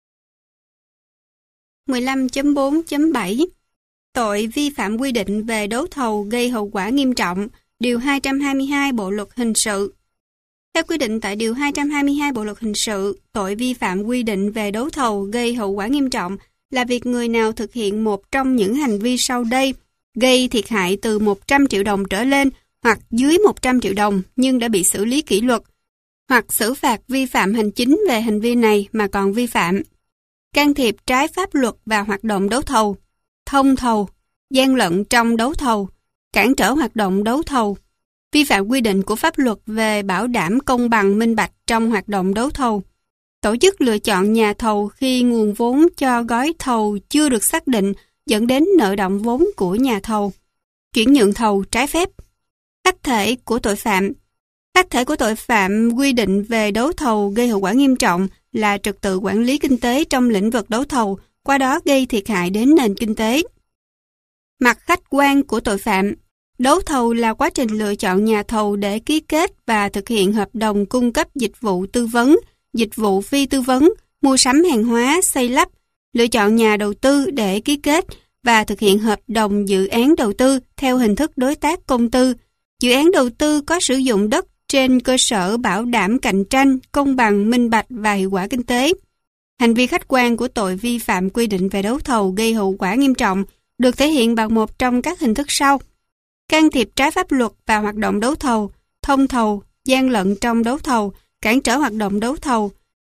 15.4.7 Tội vi phạm quy định về đấu thầu gây hậu quả nghiêm trọng, Điều 222 Bộ Luật Hình sự. Theo quy định tại Điều 222 Bộ Luật Hình sự, tội vi phạm quy định về đấu thầu gây hậu quả nghiêm trọng là việc người nào thực hiện một trong những hành vi sau đây gây thiệt hại từ 100 triệu đồng trở lên hoặc dưới 100 triệu đồng nhưng đã bị xử lý kỷ luật, hoặc xử phạt vi phạm hành chính về hành vi này mà còn vi phạm. Can thiệp trái pháp luật vào hoạt động đấu thầu, thông thầu, gian lận trong đấu thầu, cản trở hoạt động đấu thầu, vi phạm quy định của pháp luật về bảo đảm công bằng minh bạch trong hoạt động đấu thầu, tổ chức lựa chọn nhà thầu khi nguồn vốn cho gói thầu chưa được xác định dẫn đến nợ động vốn của nhà thầu, chuyển nhượng thầu trái phép. Khách thể của tội phạm. Khách thể của tội phạm quy định về đấu thầu gây hậu quả nghiêm trọng là trật tự quản lý kinh tế trong lĩnh vực đấu thầu, qua đó gây thiệt hại đến nền kinh tế. Mặt khách quan của tội phạm. Đấu thầu là quá trình lựa chọn nhà thầu để ký kết và thực hiện hợp đồng cung cấp dịch vụ tư vấn, dịch vụ phi tư vấn, mua sắm hàng hóa, xây lắp, lựa chọn nhà đầu tư để ký kết và thực hiện hợp đồng dự án đầu tư theo hình thức đối tác công tư. Dự án đầu tư có sử dụng đất trên cơ sở bảo đảm cạnh tranh, công bằng, minh bạch và hiệu quả kinh tế. Hành vi khách quan của tội vi phạm quy định về đấu thầu gây hậu quả nghiêm trọng được thể hiện bằng một trong các hình thức sau: can thiệp trái pháp luật vào hoạt động đấu thầu, thông thầu, gian lận trong đấu thầu, cản trở hoạt động đấu thầu,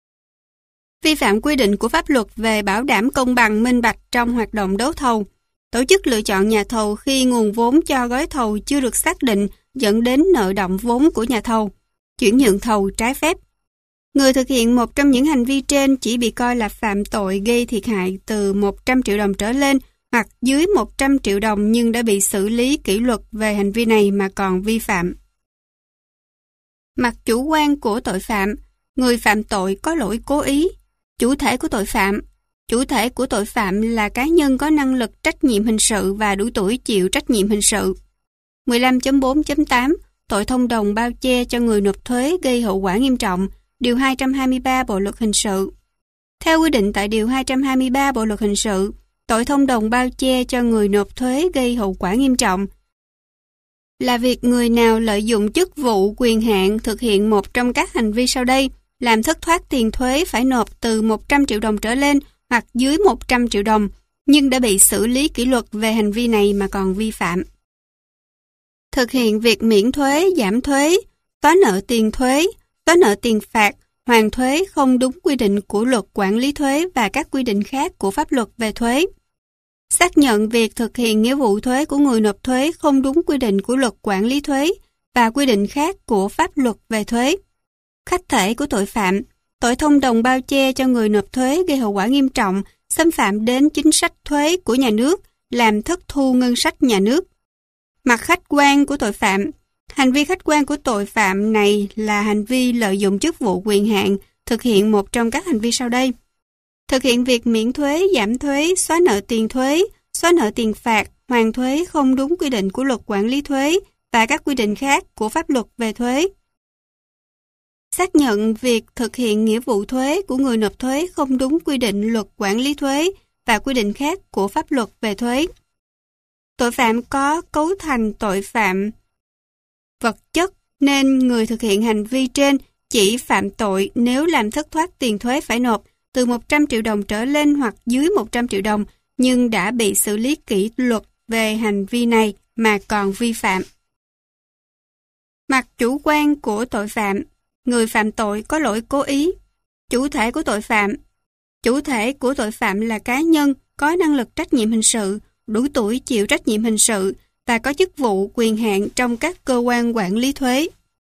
vi phạm quy định của pháp luật về bảo đảm công bằng minh bạch trong hoạt động đấu thầu, tổ chức lựa chọn nhà thầu khi nguồn vốn cho gói thầu chưa được xác định dẫn đến nợ động vốn của nhà thầu, chuyển nhượng thầu trái phép. Người thực hiện một trong những hành vi trên chỉ bị coi là phạm tội gây thiệt hại từ 100 triệu đồng trở lên hoặc dưới 100 triệu đồng nhưng đã bị xử lý kỷ luật về hành vi này mà còn vi phạm. Mặt chủ quan của tội phạm. Người phạm tội có lỗi cố ý. Chủ thể của tội phạm. Chủ thể của tội phạm là cá nhân có năng lực trách nhiệm hình sự và đủ tuổi chịu trách nhiệm hình sự. 15.4.8 Tội thông đồng bao che cho người nộp thuế gây hậu quả nghiêm trọng, Điều 223 Bộ Luật Hình sự. Theo quy định tại Điều 223 Bộ Luật Hình sự, tội thông đồng bao che cho người nộp thuế gây hậu quả nghiêm trọng là việc người nào lợi dụng chức vụ quyền hạn thực hiện một trong các hành vi sau đây làm thất thoát tiền thuế phải nộp từ 100 triệu đồng trở lên hoặc dưới 100 triệu đồng nhưng đã bị xử lý kỷ luật về hành vi này mà còn vi phạm. Thực hiện việc miễn thuế, giảm thuế, xóa nợ tiền thuế, xóa nợ tiền phạt, hoàn thuế không đúng quy định của luật quản lý thuế và các quy định khác của pháp luật về thuế. Xác nhận việc thực hiện nghĩa vụ thuế của người nộp thuế không đúng quy định của luật quản lý thuế và quy định khác của pháp luật về thuế. Khách thể của tội phạm. Tội thông đồng bao che cho người nộp thuế gây hậu quả nghiêm trọng, xâm phạm đến chính sách thuế của nhà nước, làm thất thu ngân sách nhà nước. Mặt khách quan của tội phạm. Hành vi khách quan của tội phạm này là hành vi lợi dụng chức vụ quyền hạn thực hiện một trong các hành vi sau đây: thực hiện việc miễn thuế, giảm thuế, xóa nợ tiền thuế, xóa nợ tiền phạt, hoàn thuế không đúng quy định của luật quản lý thuế và các quy định khác của pháp luật về thuế. Xác nhận việc thực hiện nghĩa vụ thuế của người nộp thuế không đúng quy định luật quản lý thuế và quy định khác của pháp luật về thuế. Tội phạm có cấu thành tội phạm vật chất nên người thực hiện hành vi trên chỉ phạm tội nếu làm thất thoát tiền thuế phải nộp từ 100 triệu đồng trở lên hoặc dưới 100 triệu đồng nhưng đã bị xử lý kỷ luật về hành vi này mà còn vi phạm. Mặt chủ quan của tội phạm. Người phạm tội có lỗi cố ý. Chủ thể của tội phạm. Chủ thể của tội phạm là cá nhân có năng lực trách nhiệm hình sự, đủ tuổi chịu trách nhiệm hình sự và có chức vụ quyền hạn trong các cơ quan quản lý thuế.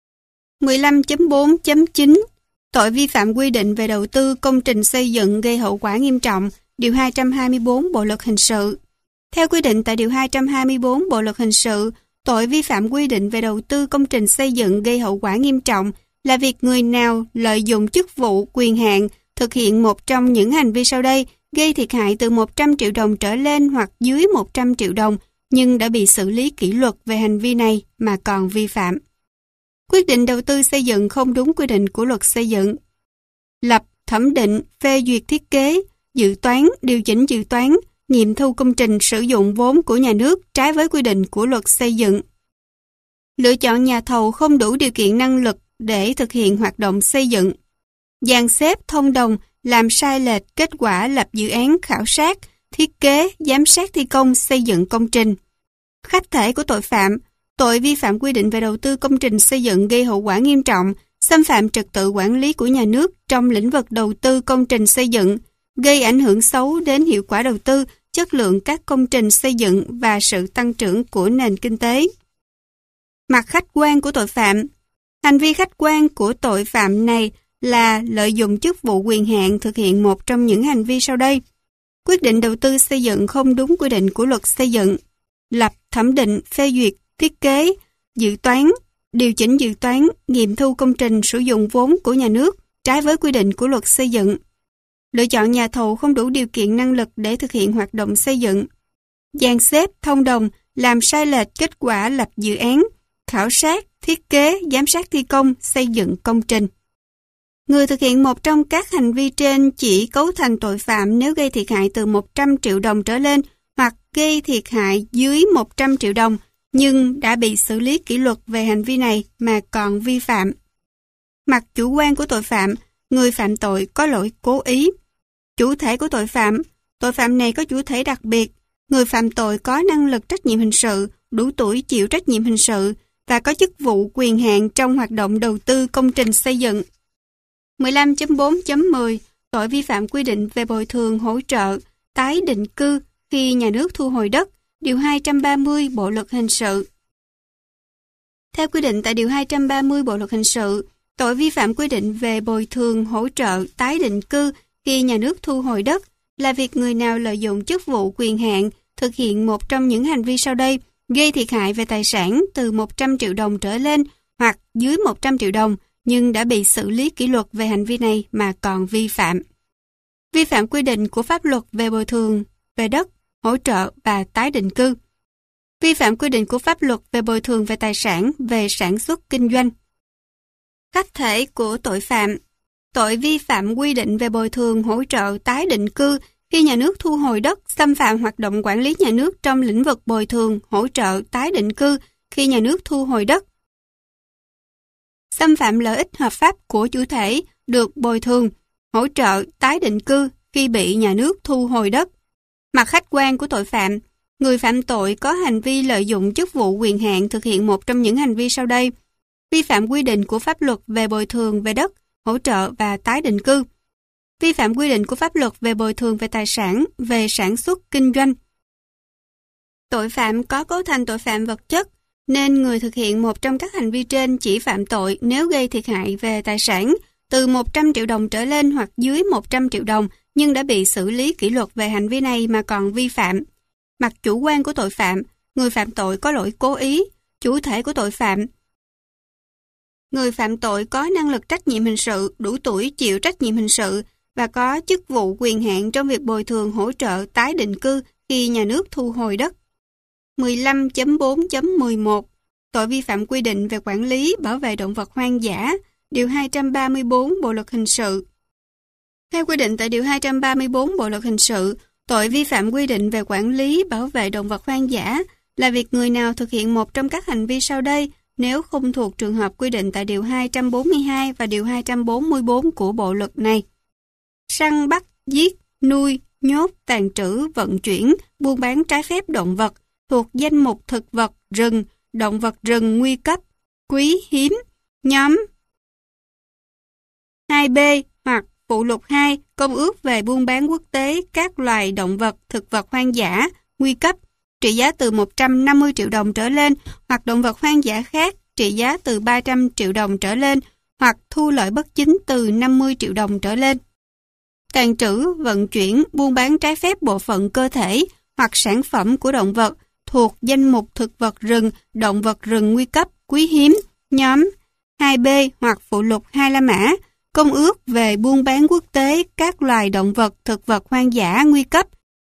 15.4.9 Tội vi phạm quy định về đầu tư công trình xây dựng gây hậu quả nghiêm trọng, Điều 224 Bộ Luật Hình sự. Theo quy định tại Điều 224 Bộ Luật Hình sự, tội vi phạm quy định về đầu tư công trình xây dựng gây hậu quả nghiêm trọng là việc người nào lợi dụng chức vụ quyền hạn thực hiện một trong những hành vi sau đây gây thiệt hại từ 100 triệu đồng trở lên hoặc dưới 100 triệu đồng nhưng đã bị xử lý kỷ luật về hành vi này mà còn vi phạm. Quyết định đầu tư xây dựng không đúng quy định của luật xây dựng. Lập, thẩm định, phê duyệt thiết kế, dự toán, điều chỉnh dự toán, nghiệm thu công trình sử dụng vốn của nhà nước trái với quy định của luật xây dựng. Lựa chọn nhà thầu không đủ điều kiện năng lực để thực hiện hoạt động xây dựng. Dàn xếp thông đồng, làm sai lệch kết quả lập dự án khảo sát, thiết kế, giám sát thi công xây dựng công trình. Khách thể của tội phạm, tội vi phạm quy định về đầu tư công trình xây dựng gây hậu quả nghiêm trọng, xâm phạm trật tự quản lý của nhà nước trong lĩnh vực đầu tư công trình xây dựng, gây ảnh hưởng xấu đến hiệu quả đầu tư, chất lượng các công trình xây dựng và sự tăng trưởng của nền kinh tế. Mặt khách quan của tội phạm. Hành vi khách quan của tội phạm này là lợi dụng chức vụ quyền hạn thực hiện một trong những hành vi sau đây. Quyết định đầu tư xây dựng không đúng quy định của luật xây dựng. Lập, thẩm định, phê duyệt, thiết kế, dự toán, điều chỉnh dự toán, nghiệm thu công trình sử dụng vốn của nhà nước trái với quy định của luật xây dựng. Lựa chọn nhà thầu không đủ điều kiện năng lực để thực hiện hoạt động xây dựng. Dàn xếp, thông đồng, làm sai lệch kết quả lập dự án, khảo sát, thiết kế, giám sát thi công, xây dựng công trình. Người thực hiện một trong các hành vi trên chỉ cấu thành tội phạm nếu gây thiệt hại từ 100 triệu đồng trở lên hoặc gây thiệt hại dưới 100 triệu đồng nhưng đã bị xử lý kỷ luật về hành vi này mà còn vi phạm. Mặt chủ quan của tội phạm, người phạm tội có lỗi cố ý. Chủ thể của tội phạm này có chủ thể đặc biệt, người phạm tội có năng lực trách nhiệm hình sự, đủ tuổi chịu trách nhiệm hình sự và có chức vụ quyền hạn trong hoạt động đầu tư công trình xây dựng. 15.4.10 Tội vi phạm quy định về bồi thường hỗ trợ, tái định cư khi nhà nước thu hồi đất, Điều 230 Bộ Luật Hình sự. Theo quy định tại Điều 230 Bộ Luật Hình sự, tội vi phạm quy định về bồi thường hỗ trợ, tái định cư khi nhà nước thu hồi đất là việc người nào lợi dụng chức vụ quyền hạn thực hiện một trong những hành vi sau đây gây thiệt hại về tài sản từ 100 triệu đồng trở lên hoặc dưới 100 triệu đồng nhưng đã bị xử lý kỷ luật về hành vi này mà còn vi phạm. Vi phạm quy định của pháp luật về bồi thường, về đất, hỗ trợ và tái định cư. Vi phạm quy định của pháp luật về bồi thường về tài sản, về sản xuất kinh doanh. Khách thể của tội phạm. Tội vi phạm quy định về bồi thường, hỗ trợ, tái định cư khi nhà nước thu hồi đất, xâm phạm hoạt động quản lý nhà nước trong lĩnh vực bồi thường, hỗ trợ, tái định cư khi nhà nước thu hồi đất. Xâm phạm lợi ích hợp pháp của chủ thể được bồi thường, hỗ trợ, tái định cư khi bị nhà nước thu hồi đất. Mặt khách quan của tội phạm, người phạm tội có hành vi lợi dụng chức vụ quyền hạn thực hiện một trong những hành vi sau đây. Vi phạm quy định của pháp luật về bồi thường về đất, hỗ trợ và tái định cư. Vi phạm quy định của pháp luật về bồi thường về tài sản, về sản xuất kinh doanh. Tội phạm có cấu thành tội phạm vật chất, nên người thực hiện một trong các hành vi trên chỉ phạm tội nếu gây thiệt hại về tài sản từ 100 triệu đồng trở lên hoặc dưới 100 triệu đồng nhưng đã bị xử lý kỷ luật về hành vi này mà còn vi phạm. Mặt chủ quan của tội phạm, người phạm tội có lỗi cố ý, chủ thể của tội phạm. Người phạm tội có năng lực trách nhiệm hình sự, đủ tuổi chịu trách nhiệm hình sự và có chức vụ quyền hạn trong việc bồi thường hỗ trợ tái định cư khi nhà nước thu hồi đất. 15.4.11 Tội vi phạm quy định về quản lý, bảo vệ động vật hoang dã, Điều 234 Bộ Luật Hình sự. Theo quy định tại Điều 234 Bộ Luật Hình sự, tội vi phạm quy định về quản lý, bảo vệ động vật hoang dã là việc người nào thực hiện một trong các hành vi sau đây nếu không thuộc trường hợp quy định tại Điều 242 và Điều 244 của Bộ Luật này. Săn bắt, giết, nuôi, nhốt, tàng trữ, vận chuyển, buôn bán trái phép động vật thuộc danh mục thực vật rừng, động vật rừng nguy cấp, quý hiếm, nhóm 2B hoặc Phụ lục 2, Công ước về buôn bán quốc tế các loài động vật, thực vật hoang dã, nguy cấp, trị giá từ 150 triệu đồng trở lên, hoặc động vật hoang dã khác, trị giá từ 300 triệu đồng trở lên, hoặc thu lợi bất chính từ 50 triệu đồng trở lên. Tàng trữ, vận chuyển, buôn bán trái phép bộ phận cơ thể hoặc sản phẩm của động vật thuộc danh mục thực vật rừng, động vật rừng nguy cấp, quý hiếm, nhóm 2B hoặc phụ lục 2 La Mã, Công ước về buôn bán quốc tế các loài động vật, thực vật hoang dã nguy cấp,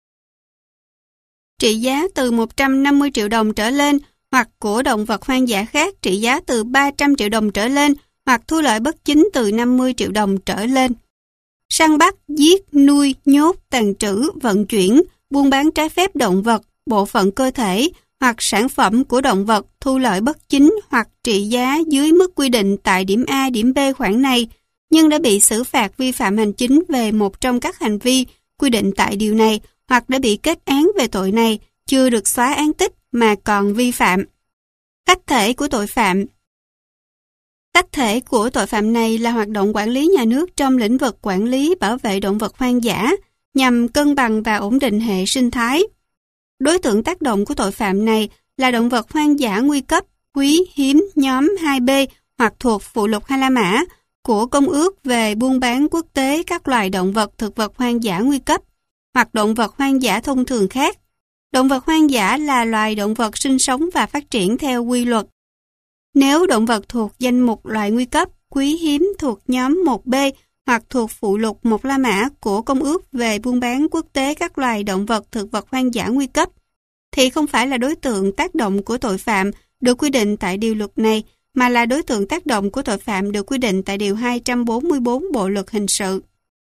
trị giá từ 150 triệu đồng trở lên, hoặc của động vật hoang dã khác trị giá từ 300 triệu đồng trở lên, hoặc thu lợi bất chính từ 50 triệu đồng trở lên. Săn bắt, giết, nuôi, nhốt, tàng trữ, vận chuyển, buôn bán trái phép động vật, bộ phận cơ thể hoặc sản phẩm của động vật thu lợi bất chính hoặc trị giá dưới mức quy định tại điểm A, điểm B khoản này, nhưng đã bị xử phạt vi phạm hành chính về một trong các hành vi quy định tại điều này hoặc đã bị kết án về tội này, chưa được xóa án tích mà còn vi phạm. Khách thể của tội phạm. Khách thể của tội phạm này là hoạt động quản lý nhà nước trong lĩnh vực quản lý bảo vệ động vật hoang dã nhằm cân bằng và ổn định hệ sinh thái. Đối tượng tác động của tội phạm này là động vật hoang dã nguy cấp, quý, hiếm, nhóm 2B hoặc thuộc phụ lục 2 La Mã của Công ước về buôn bán quốc tế các loài động vật, thực vật hoang dã nguy cấp, hoặc động vật hoang dã thông thường khác. Động vật hoang dã là loài động vật sinh sống và phát triển theo quy luật. Nếu động vật thuộc danh mục loài nguy cấp, quý hiếm thuộc nhóm 1B hoặc thuộc phụ lục 1 La Mã của Công ước về buôn bán quốc tế các loài động vật, thực vật hoang dã nguy cấp, thì không phải là đối tượng tác động của tội phạm được quy định tại điều luật này, mà là đối tượng tác động của tội phạm được quy định tại điều 244 Bộ luật hình sự.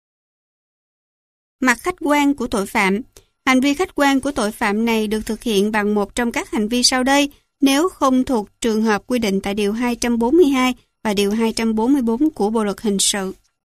Mặt khách quan của tội phạm. Hành vi khách quan của tội phạm này được thực hiện bằng một trong các hành vi sau đây nếu không thuộc trường hợp quy định tại điều 242 và điều 244 của Bộ luật hình sự.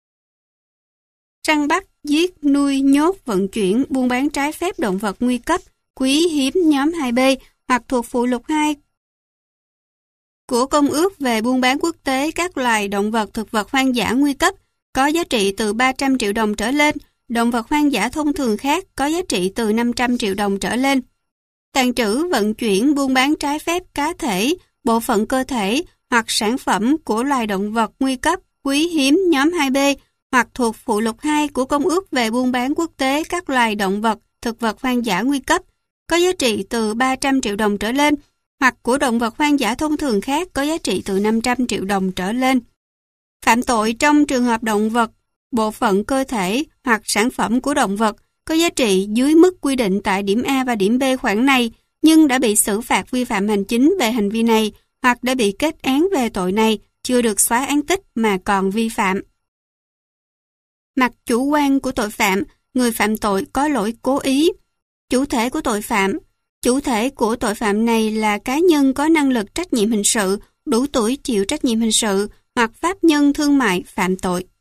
Săn bắt, giết, nuôi, nhốt, vận chuyển, buôn bán trái phép động vật nguy cấp, quý, hiếm, nhóm 2B hoặc thuộc phụ lục 2 của Công ước về buôn bán quốc tế các loài động vật, thực vật hoang dã nguy cấp có giá trị từ 300 triệu đồng trở lên, động vật hoang dã thông thường khác có giá trị từ 500 triệu đồng trở lên. Tàng trữ, vận chuyển, buôn bán trái phép cá thể, bộ phận cơ thể hoặc sản phẩm của loài động vật nguy cấp, quý hiếm, nhóm 2B hoặc thuộc phụ lục 2 của Công ước về buôn bán quốc tế các loài động vật, thực vật hoang dã nguy cấp có giá trị từ 300 triệu đồng trở lên, hoặc của động vật hoang dã thông thường khác có giá trị từ 500 triệu đồng trở lên. Phạm tội trong trường hợp động vật, bộ phận cơ thể hoặc sản phẩm của động vật có giá trị dưới mức quy định tại điểm A và điểm B khoản này, nhưng đã bị xử phạt vi phạm hành chính về hành vi này hoặc đã bị kết án về tội này, chưa được xóa án tích mà còn vi phạm. Mặt chủ quan của tội phạm, người phạm tội có lỗi cố ý. Chủ thể của tội phạm. Chủ thể của tội phạm này là cá nhân có năng lực trách nhiệm hình sự, đủ tuổi chịu trách nhiệm hình sự hoặc pháp nhân thương mại phạm tội.